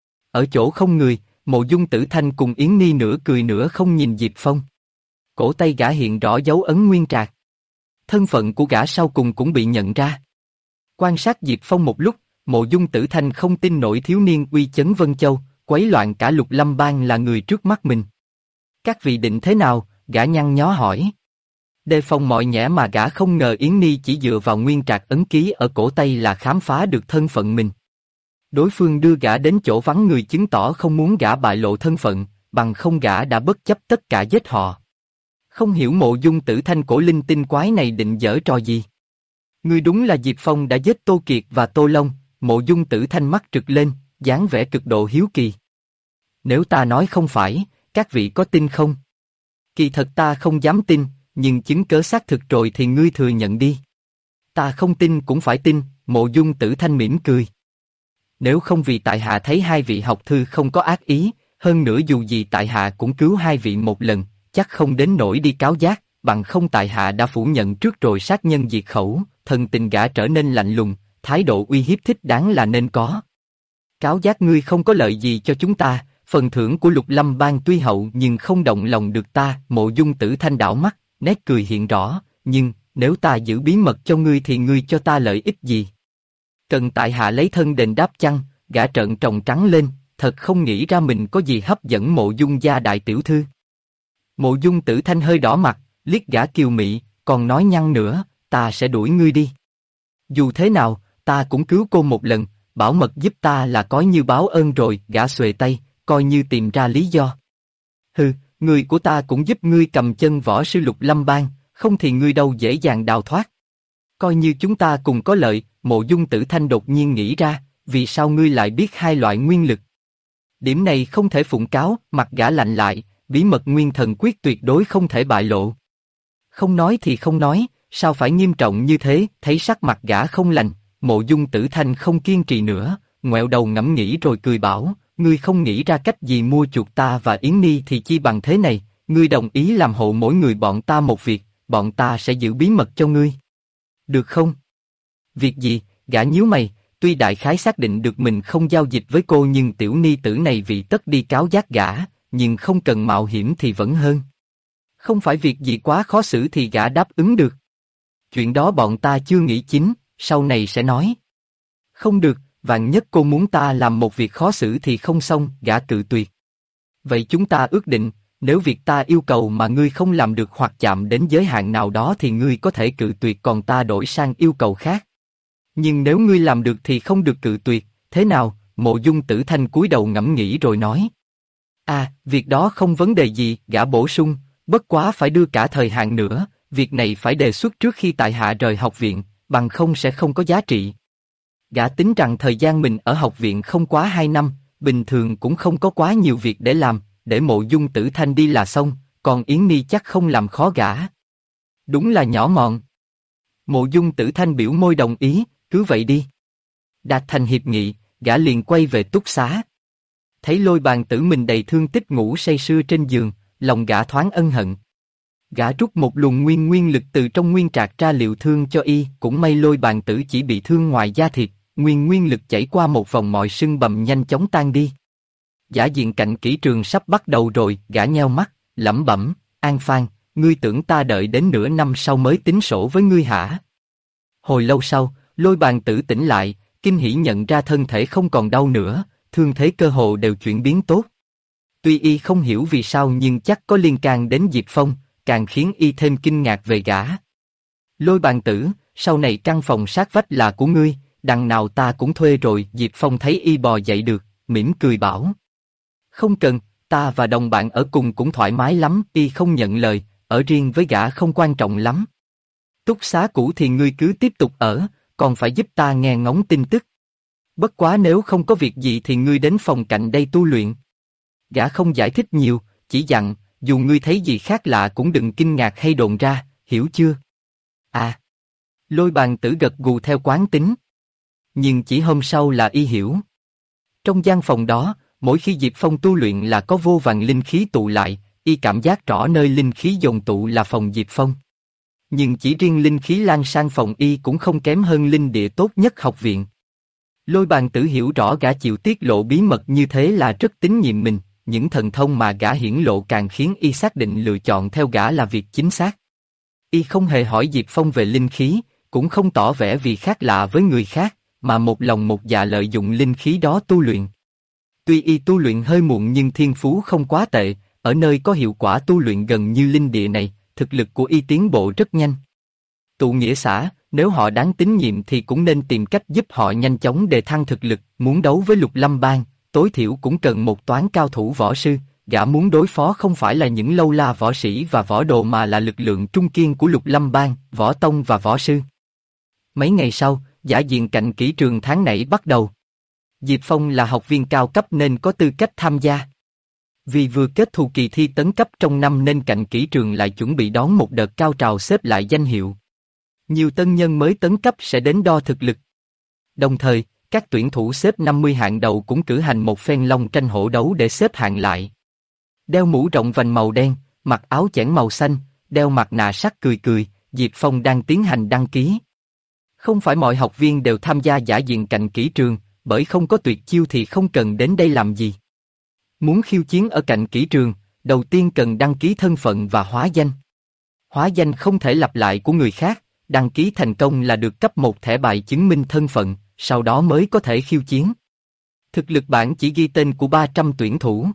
Ở chỗ không người, Mộ Dung Tử Thanh cùng Yến Ni nửa cười nửa không nhìn Diệp Phong. Cổ tay gã hiện rõ dấu ấn nguyên trạc. Thân phận của gã sau cùng cũng bị nhận ra. Quan sát Diệp Phong một lúc, Mộ Dung Tử Thanh không tin nổi thiếu niên uy chấn Vân Châu, quấy loạn cả Lục Lâm Bang là người trước mắt mình. Các vị định thế nào? Gã nhăn nhó hỏi. Đề phòng mọi nhẽ mà gã không ngờ Yến Ni chỉ dựa vào nguyên trạc ấn ký ở cổ tay là khám phá được thân phận mình. Đối phương đưa gã đến chỗ vắng người chứng tỏ không muốn gã bại lộ thân phận, bằng không gã đã bất chấp tất cả giết họ. Không hiểu Mộ Dung Tử Thanh cổ linh tinh quái này định giở trò gì. Ngươi đúng là Diệp Phong đã giết Tô Kiệt và Tô Long. Mộ Dung Tử Thanh mắt trực lên, dáng vẻ cực độ hiếu kỳ. Nếu ta nói không phải, các vị có tin không? Kỳ thật ta không dám tin, nhưng chứng cớ xác thực rồi thì ngươi thừa nhận đi. Ta không tin cũng phải tin, Mộ Dung Tử Thanh mỉm cười. Nếu không vì tại hạ thấy hai vị học thư không có ác ý, hơn nữa dù gì tại hạ cũng cứu hai vị một lần, chắc không đến nỗi đi cáo giác, bằng không tại hạ đã phủ nhận trước rồi sát nhân diệt khẩu. Thần tình gã trở nên lạnh lùng, thái độ uy hiếp thích đáng là nên có. Cáo giác ngươi không có lợi gì cho chúng ta, phần thưởng của Lục Lâm Bang tuy hậu nhưng không động lòng được ta. Mộ Dung Tử Thanh đảo mắt, nét cười hiện rõ, nhưng nếu ta giữ bí mật cho ngươi thì ngươi cho ta lợi ích gì? Cần tại hạ lấy thân đền đáp chăng? Gã trợn tròng trắng lên, thật không nghĩ ra mình có gì hấp dẫn Mộ Dung gia đại tiểu thư. Mộ Dung Tử Thanh hơi đỏ mặt, liếc gã kiều mị, còn nói nhăn nữa, ta sẽ đuổi ngươi đi. Dù thế nào, ta cũng cứu cô một lần, bảo mật giúp ta là coi như báo ơn rồi. Gã xuề tay, coi như tìm ra lý do. Hừ, người của ta cũng giúp ngươi cầm chân võ sư Lục Lâm Bang, không thì ngươi đâu dễ dàng đào thoát. Coi như chúng ta cùng có lợi. Mộ Dung Tử Thanh đột nhiên nghĩ ra, vì sao ngươi lại biết hai loại nguyên lực? Điểm này không thể phụng cáo. Mặt gã lạnh lại, bí mật Nguyên Thần Quyết tuyệt đối không thể bại lộ. Không nói thì không nói, sao phải nghiêm trọng như thế? Thấy sắc mặt gã không lành, Mộ Dung Tử Thanh không kiên trì nữa, ngoẹo đầu ngẫm nghĩ rồi cười bảo, ngươi không nghĩ ra cách gì mua chuộc ta và Yến Ni thì chi bằng thế này, ngươi đồng ý làm hộ mỗi người bọn ta một việc, bọn ta sẽ giữ bí mật cho ngươi. Được không? Việc gì? Gã nhíu mày, tuy đại khái xác định được mình không giao dịch với cô nhưng tiểu ni tử này vì tất đi cáo giác gã, nhưng không cần mạo hiểm thì vẫn hơn. Không phải việc gì quá khó xử thì gã đáp ứng được. Chuyện đó bọn ta chưa nghĩ chính, sau này sẽ nói. Không được, vạn nhất cô muốn ta làm một việc khó xử thì không xong, gã cự tuyệt. Vậy chúng ta ước định, nếu việc ta yêu cầu mà ngươi không làm được hoặc chạm đến giới hạn nào đó thì ngươi có thể cự tuyệt còn ta đổi sang yêu cầu khác. Nhưng nếu ngươi làm được thì không được cự tuyệt, thế nào? Mộ Dung Tử Thanh cúi đầu ngẫm nghĩ rồi nói. Việc đó không vấn đề gì, gã bổ sung, bất quá phải đưa cả thời hạn nữa, việc này phải đề xuất trước khi tại hạ rời học viện, bằng không sẽ không có giá trị. Gã tính rằng thời gian mình ở học viện không quá 2 năm, bình thường cũng không có quá nhiều việc để làm, để Mộ Dung Tử Thanh đi là xong, còn Yến Nhi chắc không làm khó gã. Đúng là nhỏ mọn. Mộ Dung Tử Thanh biểu môi đồng ý, cứ vậy đi. Đạt thành hiệp nghị, gã liền quay về túc xá. Thấy Lôi Bàn Tử mình đầy thương tích ngủ say sưa trên giường, lòng gã thoáng ân hận. Gã rút một luồng nguyên lực từ trong nguyên trạc ra liệu thương cho y, cũng may Lôi Bàn Tử chỉ bị thương ngoài da thịt, nguyên lực chảy qua một vòng mọi sưng bầm nhanh chóng tan đi. Giả diện cạnh kỹ trường sắp bắt đầu rồi, gã nheo mắt, lẩm bẩm, An Phan, ngươi tưởng ta đợi đến nửa năm sau mới tính sổ với ngươi hả? Hồi lâu sau, Lôi Bàn Tử tỉnh lại, kinh hỉ nhận ra thân thể không còn đau nữa, thương thế cơ hồ đều chuyển biến tốt. Tuy y không hiểu vì sao nhưng chắc có liên can đến Diệp Phong, càng khiến y thêm kinh ngạc về gã. Lôi Bàn Tử, sau này căn phòng sát vách là của ngươi, đằng nào ta cũng thuê rồi. Diệp Phong thấy y bò dậy được, mỉm cười bảo. Không cần, ta và đồng bạn ở cùng cũng thoải mái lắm. Y không nhận lời, ở riêng với gã không quan trọng lắm. Túc xá cũ thì ngươi cứ tiếp tục ở, còn phải giúp ta nghe ngóng tin tức. Bất quá nếu không có việc gì thì ngươi đến phòng cạnh đây tu luyện. Gã không giải thích nhiều, chỉ dặn, dù ngươi thấy gì khác lạ cũng đừng kinh ngạc hay đồn ra, hiểu chưa? Lôi Bàn Tử gật gù theo quán tính. Nhưng chỉ hôm sau là y hiểu. Trong gian phòng đó, mỗi khi Diệp Phong tu luyện là có vô vàn linh khí tụ lại, y cảm giác rõ nơi linh khí dồn tụ là phòng Diệp Phong. Nhưng chỉ riêng linh khí lan sang phòng y cũng không kém hơn linh địa tốt nhất học viện. Lôi Bàn Tử hiểu rõ gã chịu tiết lộ bí mật như thế là rất tín nhiệm mình, những thần thông mà gã hiển lộ càng khiến y xác định lựa chọn theo gã là việc chính xác. Y không hề hỏi Diệp Phong về linh khí, cũng không tỏ vẻ vì khác lạ với người khác, mà một lòng một dạ lợi dụng linh khí đó tu luyện. Tuy y tu luyện hơi muộn nhưng thiên phú không quá tệ, ở nơi có hiệu quả tu luyện gần như linh địa này, thực lực của y tiến bộ rất nhanh. Tụ nghĩa xã, nếu họ đáng tín nhiệm thì cũng nên tìm cách giúp họ nhanh chóng đề thăng thực lực, muốn đấu với Lục Lâm Bang, tối thiểu cũng cần một toán cao thủ võ sư, gã muốn đối phó không phải là những lâu la võ sĩ và võ đồ mà là lực lượng trung kiên của Lục Lâm Bang, võ tông và võ sư. Mấy ngày sau, giả diện cạnh kỹ trường tháng nãy bắt đầu. Diệp Phong là học viên cao cấp nên có tư cách tham gia. Vì vừa kết thúc kỳ thi tấn cấp trong năm nên cạnh kỹ trường lại chuẩn bị đón một đợt cao trào xếp lại danh hiệu. Nhiều tân nhân mới tấn cấp sẽ đến đo thực lực. Đồng thời, các tuyển thủ xếp 50 hạng đầu cũng cử hành một phen long tranh hổ đấu để xếp hạng lại. Đeo mũ rộng vành màu đen, mặc áo chẽn màu xanh, đeo mặt nạ sắt cười cười, Diệp Phong đang tiến hành đăng ký. Không phải mọi học viên đều tham gia giả diện cạnh kỹ trường, bởi không có tuyệt chiêu thì không cần đến đây làm gì. Muốn khiêu chiến ở cạnh kỹ trường, đầu tiên cần đăng ký thân phận và hóa danh. Hóa danh không thể lặp lại của người khác, đăng ký thành công là được cấp một thẻ bài chứng minh thân phận, sau đó mới có thể khiêu chiến. Thực lực bảng chỉ ghi tên của 300 tuyển thủ.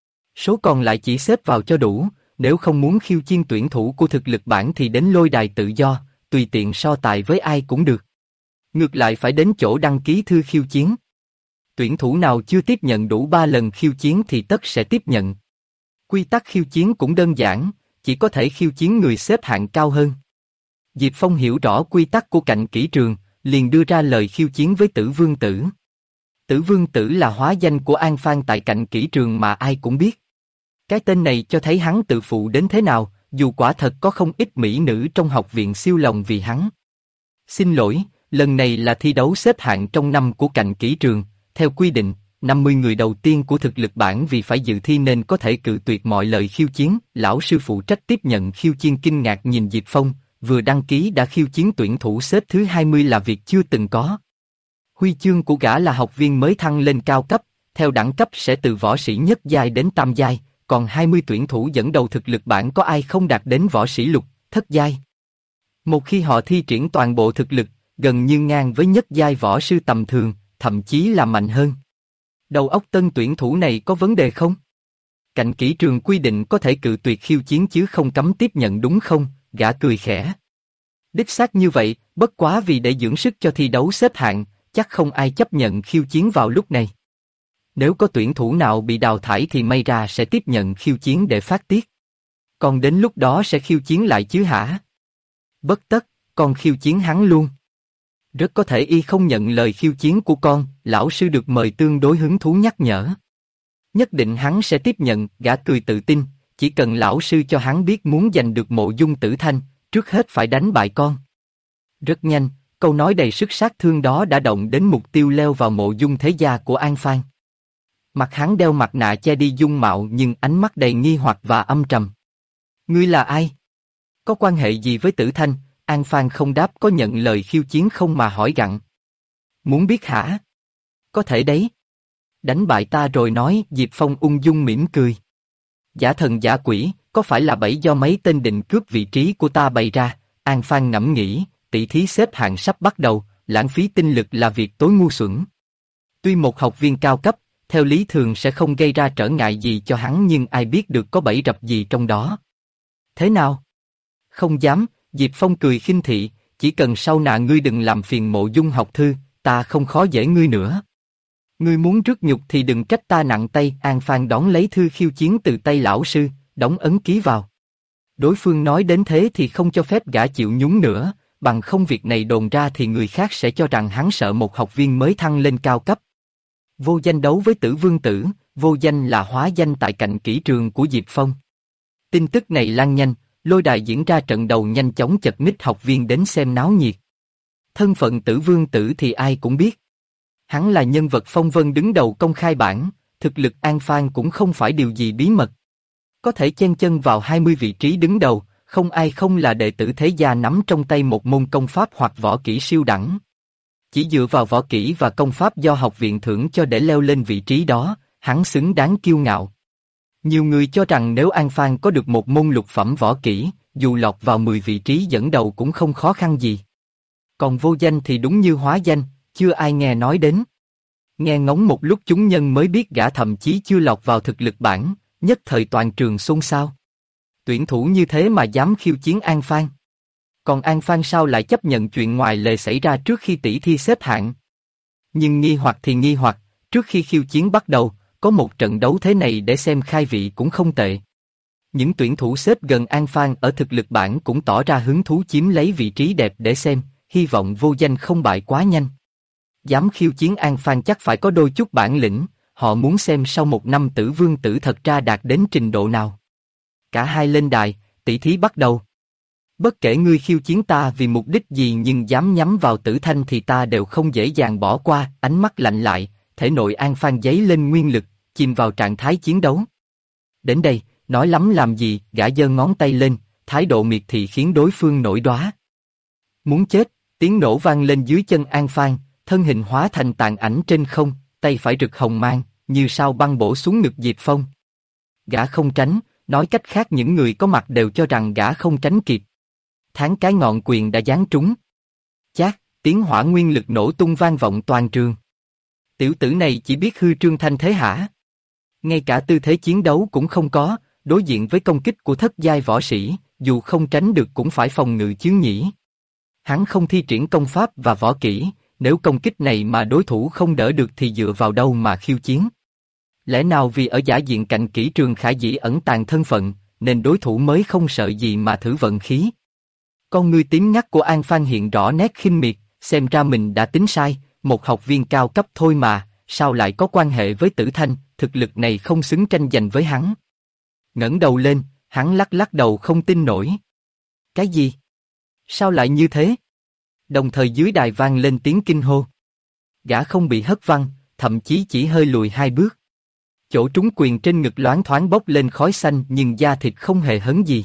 Số còn lại chỉ xếp vào cho đủ, nếu không muốn khiêu chiến tuyển thủ của thực lực bảng thì đến lôi đài tự do, tùy tiện so tài với ai cũng được. Ngược lại phải đến chỗ đăng ký thư khiêu chiến. Tuyển thủ nào chưa tiếp nhận đủ 3 lần khiêu chiến thì tất sẽ tiếp nhận. Quy tắc khiêu chiến cũng đơn giản, chỉ có thể khiêu chiến người xếp hạng cao hơn. Diệp Phong hiểu rõ quy tắc của cạnh kỹ trường, liền đưa ra lời khiêu chiến với Tử Vương Tử. Tử Vương Tử là hóa danh của An Phan tại cạnh kỹ trường mà ai cũng biết. Cái tên này cho thấy hắn tự phụ đến thế nào, dù quả thật có không ít mỹ nữ trong học viện siêu lòng vì hắn. Xin lỗi, lần này là thi đấu xếp hạng trong năm của cạnh kỹ trường, theo quy định, 50 người đầu tiên của thực lực bảng vì phải dự thi nên có thể cự tuyệt mọi lời khiêu chiến. Lão sư phụ trách tiếp nhận khiêu chiến kinh ngạc nhìn Diệp Phong, vừa đăng ký đã khiêu chiến tuyển thủ xếp thứ 20 là việc chưa từng có. Huy chương của gã là học viên mới thăng lên cao cấp, theo đẳng cấp sẽ từ võ sĩ nhất giai đến tam giai, còn 20 tuyển thủ dẫn đầu thực lực bảng có ai không đạt đến võ sĩ lục, thất giai. Một khi họ thi triển toàn bộ thực lực, gần như ngang với nhất giai võ sư tầm thường, thậm chí là mạnh hơn. Đầu óc tân tuyển thủ này có vấn đề không? Cạnh kỹ trường quy định có thể cự tuyệt khiêu chiến chứ không cấm tiếp nhận đúng không? Gã cười khẽ. Đích xác như vậy, bất quá vì để dưỡng sức cho thi đấu xếp hạng, chắc không ai chấp nhận khiêu chiến vào lúc này. Nếu có tuyển thủ nào bị đào thải thì may ra sẽ tiếp nhận khiêu chiến để phát tiết. Còn đến lúc đó sẽ khiêu chiến lại chứ hả? Bất tất, con khiêu chiến hắn luôn. Rất có thể y không nhận lời khiêu chiến của con, lão sư được mời tương đối hứng thú nhắc nhở. Nhất định hắn sẽ tiếp nhận, gã cười tự tin, chỉ cần lão sư cho hắn biết muốn giành được Mộ Dung Tử Thanh, trước hết phải đánh bại con. Rất nhanh, câu nói đầy sức sát thương đó đã động đến mục tiêu leo vào Mộ Dung thế gia của An Phan. Mặt hắn đeo mặt nạ che đi dung mạo nhưng ánh mắt đầy nghi hoặc và âm trầm. Ngươi là ai? Có quan hệ gì với Tử Thanh? An Phan không đáp, có nhận lời khiêu chiến không mà hỏi gặng. Muốn biết hả? Có thể đấy. Đánh bại ta rồi nói. Diệp Phong ung dung mỉm cười. Giả thần giả quỷ, có phải là bẫy do mấy tên định cướp vị trí của ta bày ra? An Phan ngẫm nghĩ, tỷ thí xếp hạng sắp bắt đầu, lãng phí tinh lực là việc tối ngu xuẩn. Tuy một học viên cao cấp, theo lý thường sẽ không gây ra trở ngại gì cho hắn, nhưng ai biết được có bẫy rập gì trong đó. Thế nào? Không dám. Diệp Phong cười khinh thị, chỉ cần sau nạ ngươi đừng làm phiền Mộ Dung học thư, ta không khó dễ ngươi nữa. Ngươi muốn rước nhục thì đừng trách ta nặng tay. An Phan đón lấy thư khiêu chiến từ tay lão sư, đóng ấn ký vào. Đối phương nói đến thế thì không cho phép gã chịu nhúng nữa, bằng không việc này đồn ra thì người khác sẽ cho rằng hắn sợ một học viên mới thăng lên cao cấp. Vô Danh đấu với Tử Vương Tử, Vô Danh là hóa danh tại cạnh kỹ trường của Diệp Phong. Tin tức này lan nhanh, lôi đài diễn ra trận đầu nhanh chóng chật ních học viên đến xem náo nhiệt. Thân phận Tử Vương Tử thì ai cũng biết. Hắn là nhân vật phong vân đứng đầu công khai bảng, thực lực An Phan cũng không phải điều gì bí mật. Có thể chen chân vào 20 vị trí đứng đầu, không ai không là đệ tử thế gia nắm trong tay một môn công pháp hoặc võ kỹ siêu đẳng. Chỉ dựa vào võ kỹ và công pháp do học viện thưởng cho để leo lên vị trí đó, hắn xứng đáng kiêu ngạo. Nhiều người cho rằng nếu An Phan có được một môn lục phẩm võ kỹ, dù lọt vào 10 vị trí dẫn đầu cũng không khó khăn gì. Còn Vô Danh thì đúng như hóa danh, chưa ai nghe nói đến. Nghe ngóng một lúc chúng nhân mới biết gã thậm chí chưa lọt vào thực lực bảng, nhất thời toàn trường xôn xao. Tuyển thủ như thế mà dám khiêu chiến An Phan. Còn An Phan sao lại chấp nhận chuyện ngoài lề xảy ra trước khi tỷ thi xếp hạng? Nhưng nghi hoặc thì nghi hoặc, trước khi khiêu chiến bắt đầu, có một trận đấu thế này để xem khai vị cũng không tệ. Những tuyển thủ xếp gần An Phan ở thực lực bảng cũng tỏ ra hứng thú chiếm lấy vị trí đẹp để xem, hy vọng Vô Danh không bại quá nhanh. Dám khiêu chiến An Phan chắc phải có đôi chút bản lĩnh, họ muốn xem sau một năm Tử Vương Tử thật ra đạt đến trình độ nào. Cả hai lên đài, tỷ thí bắt đầu. Bất kể ngươi khiêu chiến ta vì mục đích gì nhưng dám nhắm vào Tử Thanh thì ta đều không dễ dàng bỏ qua. Ánh mắt lạnh lại, thể nội An Phan dấy lên nguyên lực, chìm vào trạng thái chiến đấu. Đến đây, nói lắm làm gì? Gã giơ ngón tay lên, thái độ miệt thị khiến đối phương nổi đoá. Muốn chết, tiếng nổ vang lên dưới chân An Phan, thân hình hóa thành tàn ảnh trên không, tay phải rực hồng mang, như sao băng bổ xuống ngực Diệp Phong. Gã không tránh, nói cách khác những người có mặt đều cho rằng gã không tránh kịp. Tháng cái ngọn quyền đã giáng trúng. Chát, tiếng hỏa nguyên lực nổ tung vang vọng toàn trường. Tiểu tử này chỉ biết hư trương thanh thế hả? Ngay cả tư thế chiến đấu cũng không có, đối diện với công kích của thất giai võ sĩ, dù không tránh được cũng phải phòng ngự chứ nhỉ. Hắn không thi triển công pháp và võ kỹ, nếu công kích này mà đối thủ không đỡ được thì dựa vào đâu mà khiêu chiến? Lẽ nào vì ở giả diện cạnh kỹ trường khả dĩ ẩn tàng thân phận, nên đối thủ mới không sợ gì mà thử vận khí? Con ngươi tím ngắt của An Phan hiện rõ nét khinh miệt, xem ra mình đã tính sai, một học viên cao cấp thôi mà, sao lại có quan hệ với Tử Thanh, thực lực này không xứng tranh giành với hắn. Ngẩng đầu lên, hắn lắc lắc đầu không tin nổi. Cái gì? Sao lại như thế? Đồng thời dưới đài vang lên tiếng kinh hô. Gã không bị hất văng, thậm chí chỉ hơi lùi 2 bước. Chỗ trúng quyền trên ngực loáng thoáng bốc lên khói xanh nhưng da thịt không hề hấn gì.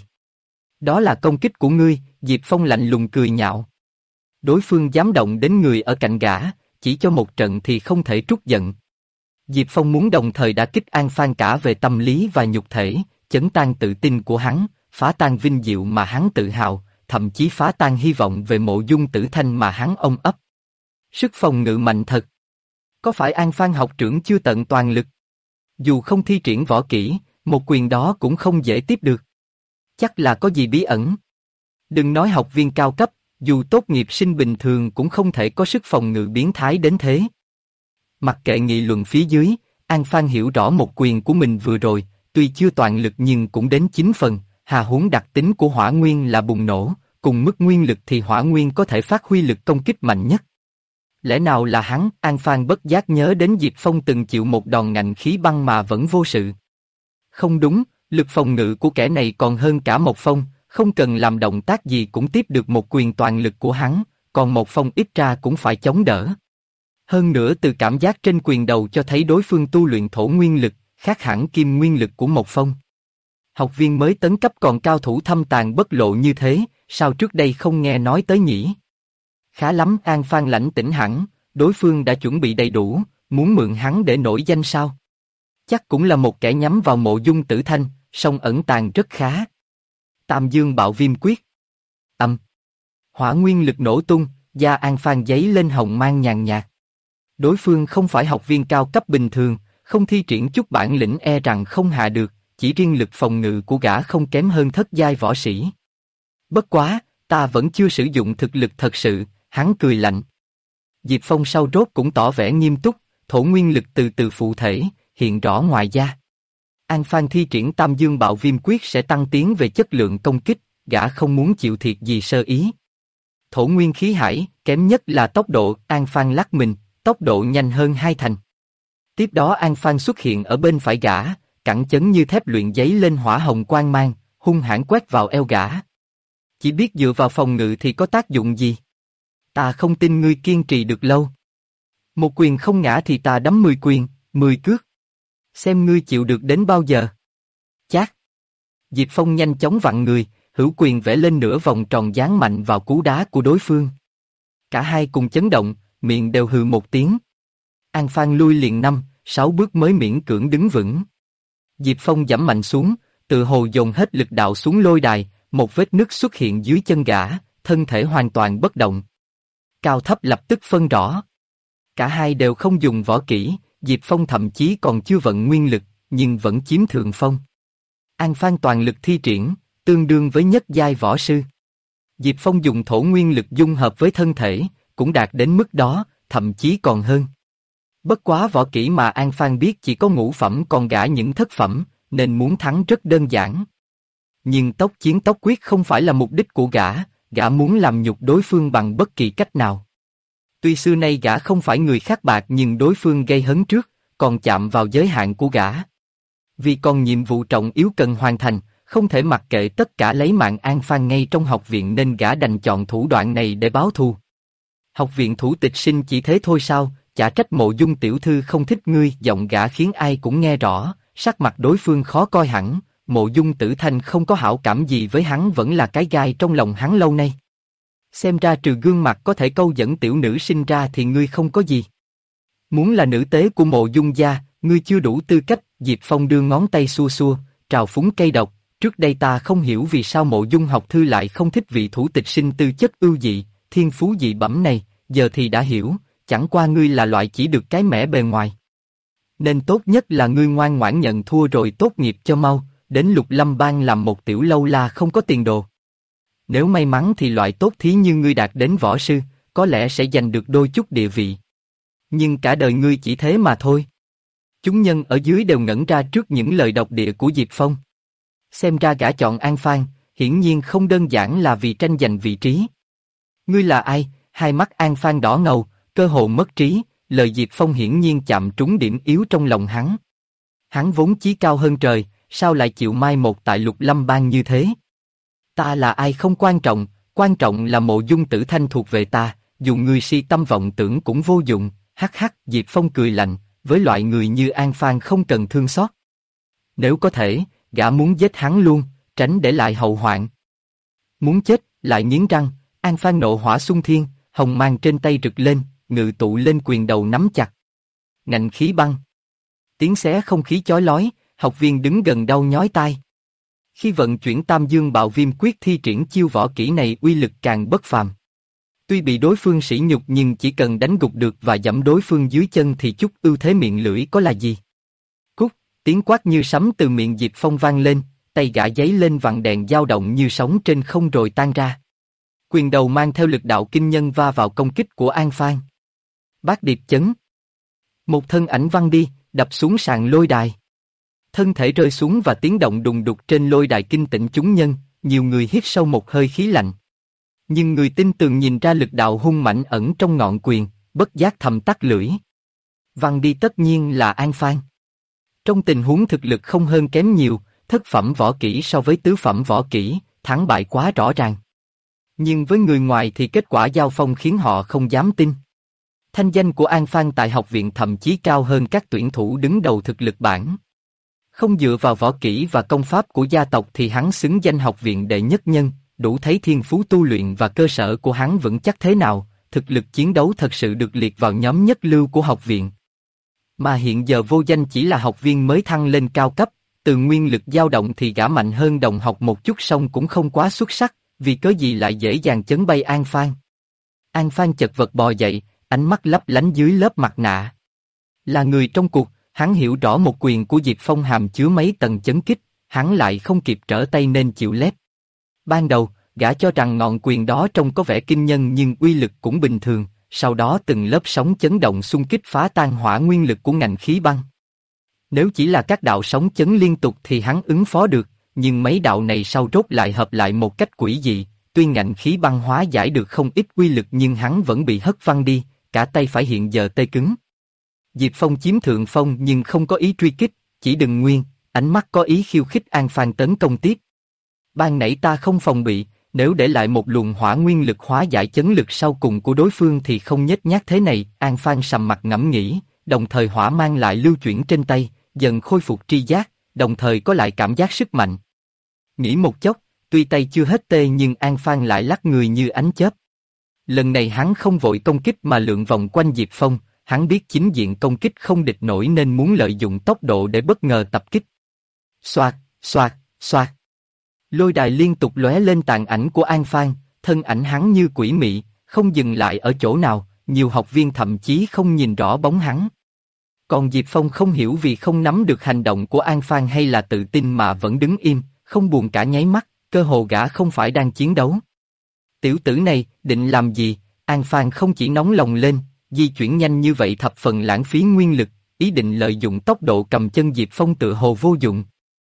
Đó là công kích của ngươi, Diệp Phong lạnh lùng cười nhạo. Đối phương dám động đến người ở cạnh gã, chỉ cho một trận thì không thể trút giận. Diệp Phong muốn đồng thời đả kích An Phan cả về tâm lý và nhục thể, chấn tan tự tin của hắn, phá tan vinh diệu mà hắn tự hào, thậm chí phá tan hy vọng về Mộ Dung Tử Thanh mà hắn ôm ấp. Sức phòng ngự mạnh thật. Có phải An Phan học trưởng chưa tận toàn lực? Dù không thi triển võ kỹ, một quyền đó cũng không dễ tiếp được. Chắc là có gì bí ẩn. Đừng nói học viên cao cấp, dù tốt nghiệp sinh bình thường cũng không thể có sức phòng ngự biến thái đến thế. Mặc kệ nghị luận phía dưới, An Phan hiểu rõ một quyền của mình vừa rồi, tuy chưa toàn lực nhưng cũng đến 9 phần, hà huống đặc tính của hỏa nguyên là bùng nổ, cùng mức nguyên lực thì hỏa nguyên có thể phát huy lực công kích mạnh nhất. Lẽ nào là hắn? An Phan bất giác nhớ đến Diệp Phong từng chịu một đòn ngạnh khí băng mà vẫn vô sự. Không đúng, lực phòng ngự của kẻ này còn hơn cả Một Phong, không cần làm động tác gì cũng tiếp được một quyền toàn lực của hắn, còn Một Phong ít ra cũng phải chống đỡ. Hơn nữa từ cảm giác trên quyền đầu cho thấy đối phương tu luyện thổ nguyên lực, khác hẳn kim nguyên lực của Một Phong. Học viên mới tấn cấp còn cao thủ thâm tàn bất lộ như thế, sao trước đây không nghe nói tới nhỉ? Khá lắm, An Phan lãnh tĩnh hẳn, đối phương đã chuẩn bị đầy đủ, muốn mượn hắn để nổi danh sao? Chắc cũng là một kẻ nhắm vào Mộ Dung Tử Thanh, song ẩn tàng rất khá. Tam Dương Bạo Viêm Quyết. Hỏa nguyên lực nổ tung, da An Phan giấy lên hồng mang nhàn nhạt. Đối phương không phải học viên cao cấp bình thường, không thi triển chút bản lĩnh e rằng không hạ được, chỉ riêng lực phòng ngự của gã không kém hơn thất giai võ sĩ. Bất quá, ta vẫn chưa sử dụng thực lực thật sự, hắn cười lạnh. Diệp Phong sau rốt cũng tỏ vẻ nghiêm túc, thổ nguyên lực từ từ phụ thể, hiện rõ ngoài da. An Phan thi triển Tam Dương Bạo Viêm Quyết sẽ tăng tiến về chất lượng công kích, gã không muốn chịu thiệt gì sơ ý. Thổ nguyên khí hải, kém nhất là tốc độ, An Phan lắc mình, tốc độ nhanh hơn 2 thành. Tiếp đó An Phan xuất hiện ở bên phải gã, cẳng chấn như thép luyện giấy lên hỏa hồng quang mang, hung hãn quét vào eo gã. Chỉ biết dựa vào phòng ngự thì có tác dụng gì? Ta không tin ngươi kiên trì được lâu. Một quyền không ngã thì ta đấm 10 quyền, 10 cước. Xem ngươi chịu được đến bao giờ. Chát. Diệp Phong nhanh chóng vặn người, hữu quyền vẽ lên nửa vòng tròn giáng mạnh vào cú đá của đối phương. Cả hai cùng chấn động, miệng đều hừ một tiếng. An Phan lui liền 5-6 bước mới miễn cưỡng đứng vững. Diệp Phong giẫm mạnh xuống, tự hồ dồn hết lực đạo xuống lôi đài, một vết nứt xuất hiện dưới chân gã, thân thể hoàn toàn bất động. Cao thấp lập tức phân rõ. Cả hai đều không dùng võ kỹ, Diệp Phong thậm chí còn chưa vận nguyên lực, nhưng vẫn chiếm thượng phong. An Phan toàn lực thi triển, tương đương với nhất giai võ sư. Diệp Phong dùng thổ nguyên lực dung hợp với thân thể, cũng đạt đến mức đó, thậm chí còn hơn. Bất quá võ kỹ mà An Phan biết chỉ có ngũ phẩm còn gã những thất phẩm, nên muốn thắng rất đơn giản. Nhưng tốc chiến tốc quyết không phải là mục đích của gã muốn làm nhục đối phương bằng bất kỳ cách nào. Tuy xưa nay gã không phải người khác bạc nhưng đối phương gây hấn trước, còn chạm vào giới hạn của gã. Vì còn nhiệm vụ trọng yếu cần hoàn thành, không thể mặc kệ tất cả lấy mạng An Phan ngay trong học viện nên gã đành chọn thủ đoạn này để báo thù. Học viện thủ tịch sinh chỉ thế thôi sao, chả trách Mộ Dung tiểu thư không thích ngươi, giọng gã khiến ai cũng nghe rõ, sắc mặt đối phương khó coi hẳn, Mộ Dung Tử Thanh không có hảo cảm gì với hắn vẫn là cái gai trong lòng hắn lâu nay. Xem ra trừ gương mặt có thể câu dẫn tiểu nữ sinh ra thì ngươi không có gì. Muốn là nữ tế của Mộ Dung gia, ngươi chưa đủ tư cách, Diệp Phong đưa ngón tay xua xua, trào phúng cây độc, trước đây ta không hiểu vì sao Mộ Dung học thư lại không thích vị thủ tịch sinh tư chất ưu dị, thiên phú dị bẩm này, giờ thì đã hiểu, chẳng qua ngươi là loại chỉ được cái mẻ bề ngoài. Nên tốt nhất là ngươi ngoan ngoãn nhận thua rồi tốt nghiệp cho mau, đến Lục Lâm Bang làm một tiểu lâu la không có tiền đồ. Nếu may mắn thì loại tốt thí như ngươi đạt đến võ sư, có lẽ sẽ giành được đôi chút địa vị. Nhưng cả đời ngươi chỉ thế mà thôi. Chúng nhân ở dưới đều ngẩn ra trước những lời độc địa của Diệp Phong. Xem ra gã chọn An Phan, hiển nhiên không đơn giản là vì tranh giành vị trí. Ngươi là ai? Hai mắt An Phan đỏ ngầu, cơ hồ mất trí, lời Diệp Phong hiển nhiên chạm trúng điểm yếu trong lòng hắn. Hắn vốn chí cao hơn trời, sao lại chịu mai một tại Lục Lâm Bang như thế? Ta là ai không quan trọng là Mộ Dung Tử Thanh thuộc về ta, dù ngươi si tâm vọng tưởng cũng vô dụng, hắc hắc. Diệp Phong cười lạnh, với loại người như An Phan không cần thương xót. Nếu có thể, gã muốn giết hắn luôn, tránh để lại hậu hoạn. Muốn chết, lại nghiến răng, An Phan nộ hỏa xung thiên, hồng mang trên tay rực lên, ngự tụ lên quyền đầu nắm chặt. Ngạnh khí băng. Tiếng xé không khí chói lói, học viên đứng gần đau nhói tai. Khi vận chuyển Tam Dương Bạo Viêm Quyết thi triển chiêu võ kỹ này uy lực càng bất phàm. Tuy bị đối phương sỉ nhục nhưng chỉ cần đánh gục được và giẫm đối phương dưới chân thì chút ưu thế miệng lưỡi có là gì. Cút, tiếng quát như sấm từ miệng Diệp Phong vang lên, tay gã giấy lên vặn đèn dao động như sóng trên không rồi tan ra. Quyền đầu mang theo lực đạo kinh nhân va vào công kích của An Phan. Bát điệp chấn. Một thân ảnh văng đi, đập xuống sàn lôi đài. Thân thể rơi xuống và tiếng động đùng đục trên lôi đài kinh tỉnh chúng nhân, nhiều người hít sâu một hơi khí lạnh. Nhưng người tin tường nhìn ra lực đạo hung mạnh ẩn trong ngọn quyền, bất giác thầm tắt lưỡi. Văng đi tất nhiên là An Phan. Trong tình huống thực lực không hơn kém nhiều, thất phẩm võ kỹ so với tứ phẩm võ kỹ, thắng bại quá rõ ràng. Nhưng với người ngoài thì kết quả giao phong khiến họ không dám tin. Thanh danh của An Phan tại học viện thậm chí cao hơn các tuyển thủ đứng đầu thực lực bảng. Không dựa vào võ kỹ và công pháp của gia tộc thì hắn xứng danh học viện đệ nhất nhân, đủ thấy thiên phú tu luyện và cơ sở của hắn vững chắc thế nào, thực lực chiến đấu thật sự được liệt vào nhóm nhất lưu của học viện. Mà hiện giờ vô danh chỉ là học viên mới thăng lên cao cấp, từ nguyên lực dao động thì gã mạnh hơn đồng học một chút song cũng không quá xuất sắc, vì cớ gì lại dễ dàng chấn bay An Phan. An Phan chật vật bò dậy, ánh mắt lấp lánh dưới lớp mặt nạ. Là người trong cuộc, hắn hiểu rõ một quyền của Diệp Phong hàm chứa mấy tầng chấn kích, hắn lại không kịp trở tay nên chịu lép. Ban đầu, gã cho rằng ngọn quyền đó trông có vẻ kinh nhân nhưng uy lực cũng bình thường, sau đó từng lớp sóng chấn động xung kích phá tan hỏa nguyên lực của ngành khí băng. Nếu chỉ là các đạo sóng chấn liên tục thì hắn ứng phó được, nhưng mấy đạo này sau rốt lại hợp lại một cách quỷ dị, tuy ngành khí băng hóa giải được không ít uy lực nhưng hắn vẫn bị hất văng đi, cả tay phải hiện giờ tê cứng. Diệp Phong chiếm thượng phong nhưng không có ý truy kích, chỉ đừng nguyên, ánh mắt có ý khiêu khích An Phan tấn công tiếp. Ban nãy ta không phòng bị, nếu để lại một luồng hỏa nguyên lực hóa giải chấn lực sau cùng của đối phương thì không nhếch nhác thế này. An Phan sầm mặt ngẫm nghĩ, đồng thời hỏa mang lại lưu chuyển trên tay, dần khôi phục tri giác, đồng thời có lại cảm giác sức mạnh. Nghĩ một chốc, tuy tay chưa hết tê nhưng An Phan lại lắc người như ánh chớp. Lần này hắn không vội công kích mà lượn vòng quanh Diệp Phong, hắn biết chính diện công kích không địch nổi nên muốn lợi dụng tốc độ để bất ngờ tập kích. Xoạt, xoạt, xoạt. Lôi đài liên tục lóe lên tàn ảnh của An Phan, thân ảnh hắn như quỷ mị, không dừng lại ở chỗ nào, nhiều học viên thậm chí không nhìn rõ bóng hắn. Còn Diệp Phong không hiểu vì không nắm được hành động của An Phan hay là tự tin mà vẫn đứng im, không buồn cả nháy mắt, cơ hồ gã không phải đang chiến đấu. Tiểu tử này, định làm gì? An Phan không chỉ nóng lòng lên, di chuyển nhanh như vậy thập phần lãng phí nguyên lực, ý định lợi dụng tốc độ cầm chân Diệp Phong tựa hồ vô dụng.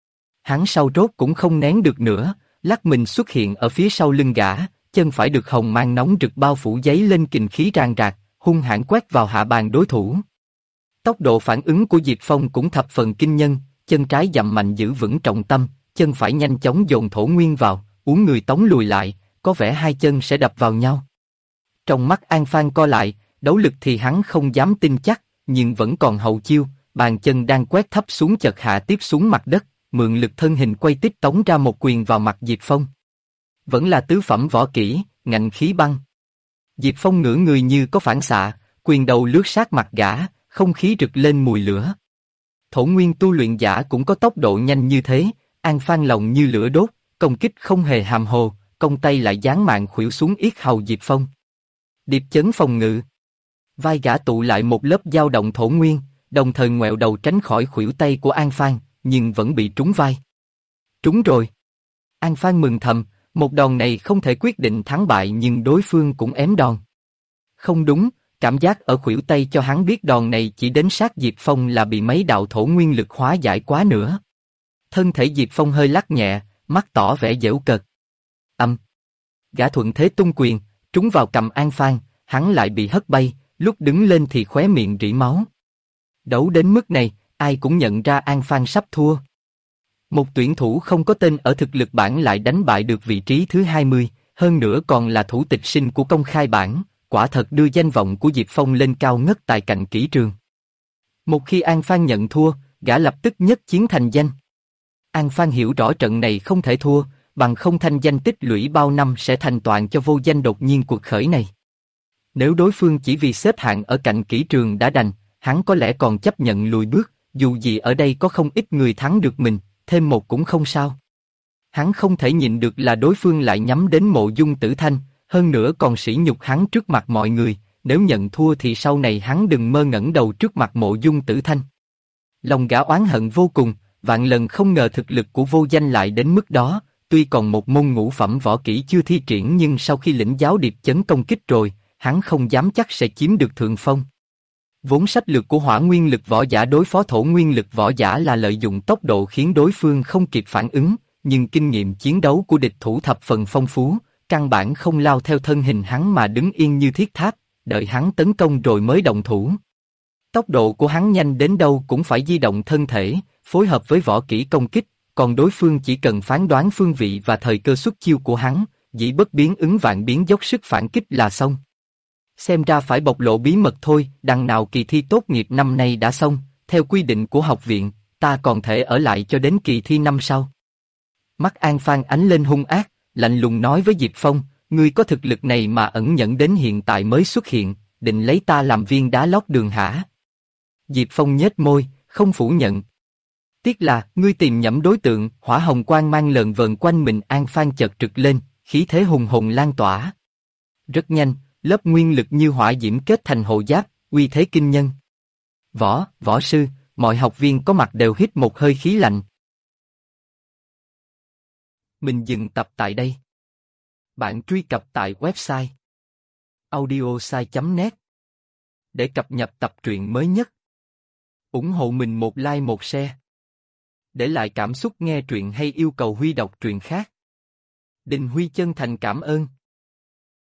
Hắn sau rốt cũng không nén được nữa, lắc mình xuất hiện ở phía sau lưng gã, chân phải được hồng mang nóng rực bao phủ giấy lên kình khí ràng rạc, hung hãn quét vào hạ bàn đối thủ. Tốc độ phản ứng của Diệp Phong cũng thập phần kinh nhân, chân trái dậm mạnh giữ vững trọng tâm, chân phải nhanh chóng dồn thổ nguyên vào, uốn người tống lùi lại, có vẻ hai chân sẽ đập vào nhau. Trong mắt An Phan co lại, đấu lực thì hắn không dám tin chắc, nhưng vẫn còn hậu chiêu, bàn chân đang quét thấp xuống chợt hạ tiếp xuống mặt đất, mượn lực thân hình quay tích tống ra một quyền vào mặt Diệp Phong. Vẫn là tứ phẩm võ kỹ, ngạnh khí băng. Diệp Phong ngửa người như có phản xạ, quyền đầu lướt sát mặt gã, không khí rực lên mùi lửa. Thổ nguyên tu luyện giả cũng có tốc độ nhanh như thế, An Phan lòng như lửa đốt, công kích không hề hàm hồ, cong tay lại giáng mạng khuỷu xuống yết hầu Diệp Phong. Điệp chấn phòng ngự. Vai gã tụ lại một lớp dao động thổ nguyên, đồng thời ngoẹo đầu tránh khỏi khuỷu tay của An Phan, nhưng vẫn bị trúng vai. Trúng rồi. An Phan mừng thầm, một đòn này không thể quyết định thắng bại nhưng đối phương cũng ém đòn. Không đúng, cảm giác ở khuỷu tay cho hắn biết đòn này chỉ đến sát Diệp Phong là bị mấy đạo thổ nguyên lực hóa giải quá nữa. Thân thể Diệp Phong hơi lắc nhẹ, mắt tỏ vẻ giễu cợt. Gã thuận thế tung quyền, trúng vào cầm An Phan, hắn lại bị hất bay, lúc đứng lên thì khóe miệng rỉ máu. Đấu đến mức này, ai cũng nhận ra An Phan sắp thua. Một tuyển thủ không có tên ở thực lực bảng lại đánh bại được vị trí thứ 20, hơn nữa còn là thủ tịch sinh của công khai bảng, quả thật đưa danh vọng của Diệp Phong lên cao ngất tại cạnh kỷ trường. Một khi An Phan nhận thua, gã lập tức nhất chiến thành danh. An Phan hiểu rõ trận này không thể thua, bằng không thanh danh tích lũy bao năm sẽ thành toàn cho vô danh đột nhiên cuộc khởi này. Nếu đối phương chỉ vì xếp hạng ở cạnh kỷ trường đã đành, hắn có lẽ còn chấp nhận lùi bước, dù gì ở đây có không ít người thắng được mình, thêm một cũng không sao. Hắn không thể nhịn được là đối phương lại nhắm đến Mộ Dung Tử Thanh, hơn nữa còn sỉ nhục hắn trước mặt mọi người, nếu nhận thua thì sau này hắn đừng mơ ngẩng đầu trước mặt Mộ Dung Tử Thanh. Lòng gã oán hận vô cùng, vạn lần không ngờ thực lực của Vô Danh lại đến mức đó, tuy còn một môn ngũ phẩm võ kỹ chưa thi triển nhưng sau khi lĩnh giáo điệp chấn công kích rồi, hắn không dám chắc sẽ chiếm được thượng phong. Vốn sách lược của hỏa nguyên lực võ giả đối phó thổ nguyên lực võ giả là lợi dụng tốc độ khiến đối phương không kịp phản ứng, nhưng kinh nghiệm chiến đấu của địch thủ thập phần phong phú, căn bản không lao theo thân hình hắn mà đứng yên như thiết tháp, đợi hắn tấn công rồi mới động thủ. Tốc độ của hắn nhanh đến đâu cũng phải di động thân thể, phối hợp với võ kỹ công kích, còn đối phương chỉ cần phán đoán phương vị và thời cơ xuất chiêu của hắn, dĩ bất biến ứng vạn biến dốc sức phản kích là xong. Xem ra phải bộc lộ bí mật thôi, đằng nào kỳ thi tốt nghiệp năm nay đã xong, theo quy định của học viện, ta còn thể ở lại cho đến kỳ thi năm sau. Mắt An Phan ánh lên hung ác, lạnh lùng nói với Diệp Phong, ngươi có thực lực này mà ẩn nhẫn đến hiện tại mới xuất hiện, định lấy ta làm viên đá lót đường hả? Diệp Phong nhếch môi, không phủ nhận. Tiếc là, ngươi tìm nhầm đối tượng, hỏa hồng quang mang lờn vờn quanh mình An Phan chợt trực lên, khí thế hùng hồn lan tỏa. Rất nhanh, lớp nguyên lực như hỏa diễm kết thành hộ giáp, uy thế kinh nhân. Võ sư, mọi học viên có mặt đều hít một hơi khí lạnh. Mình dừng tập tại đây. Bạn truy cập tại website audiosai.net để cập nhật tập truyện mới nhất. ủng hộ mình một like một share. Để lại cảm xúc nghe truyện hay yêu cầu Huy đọc truyện khác. Đình Huy chân thành cảm ơn.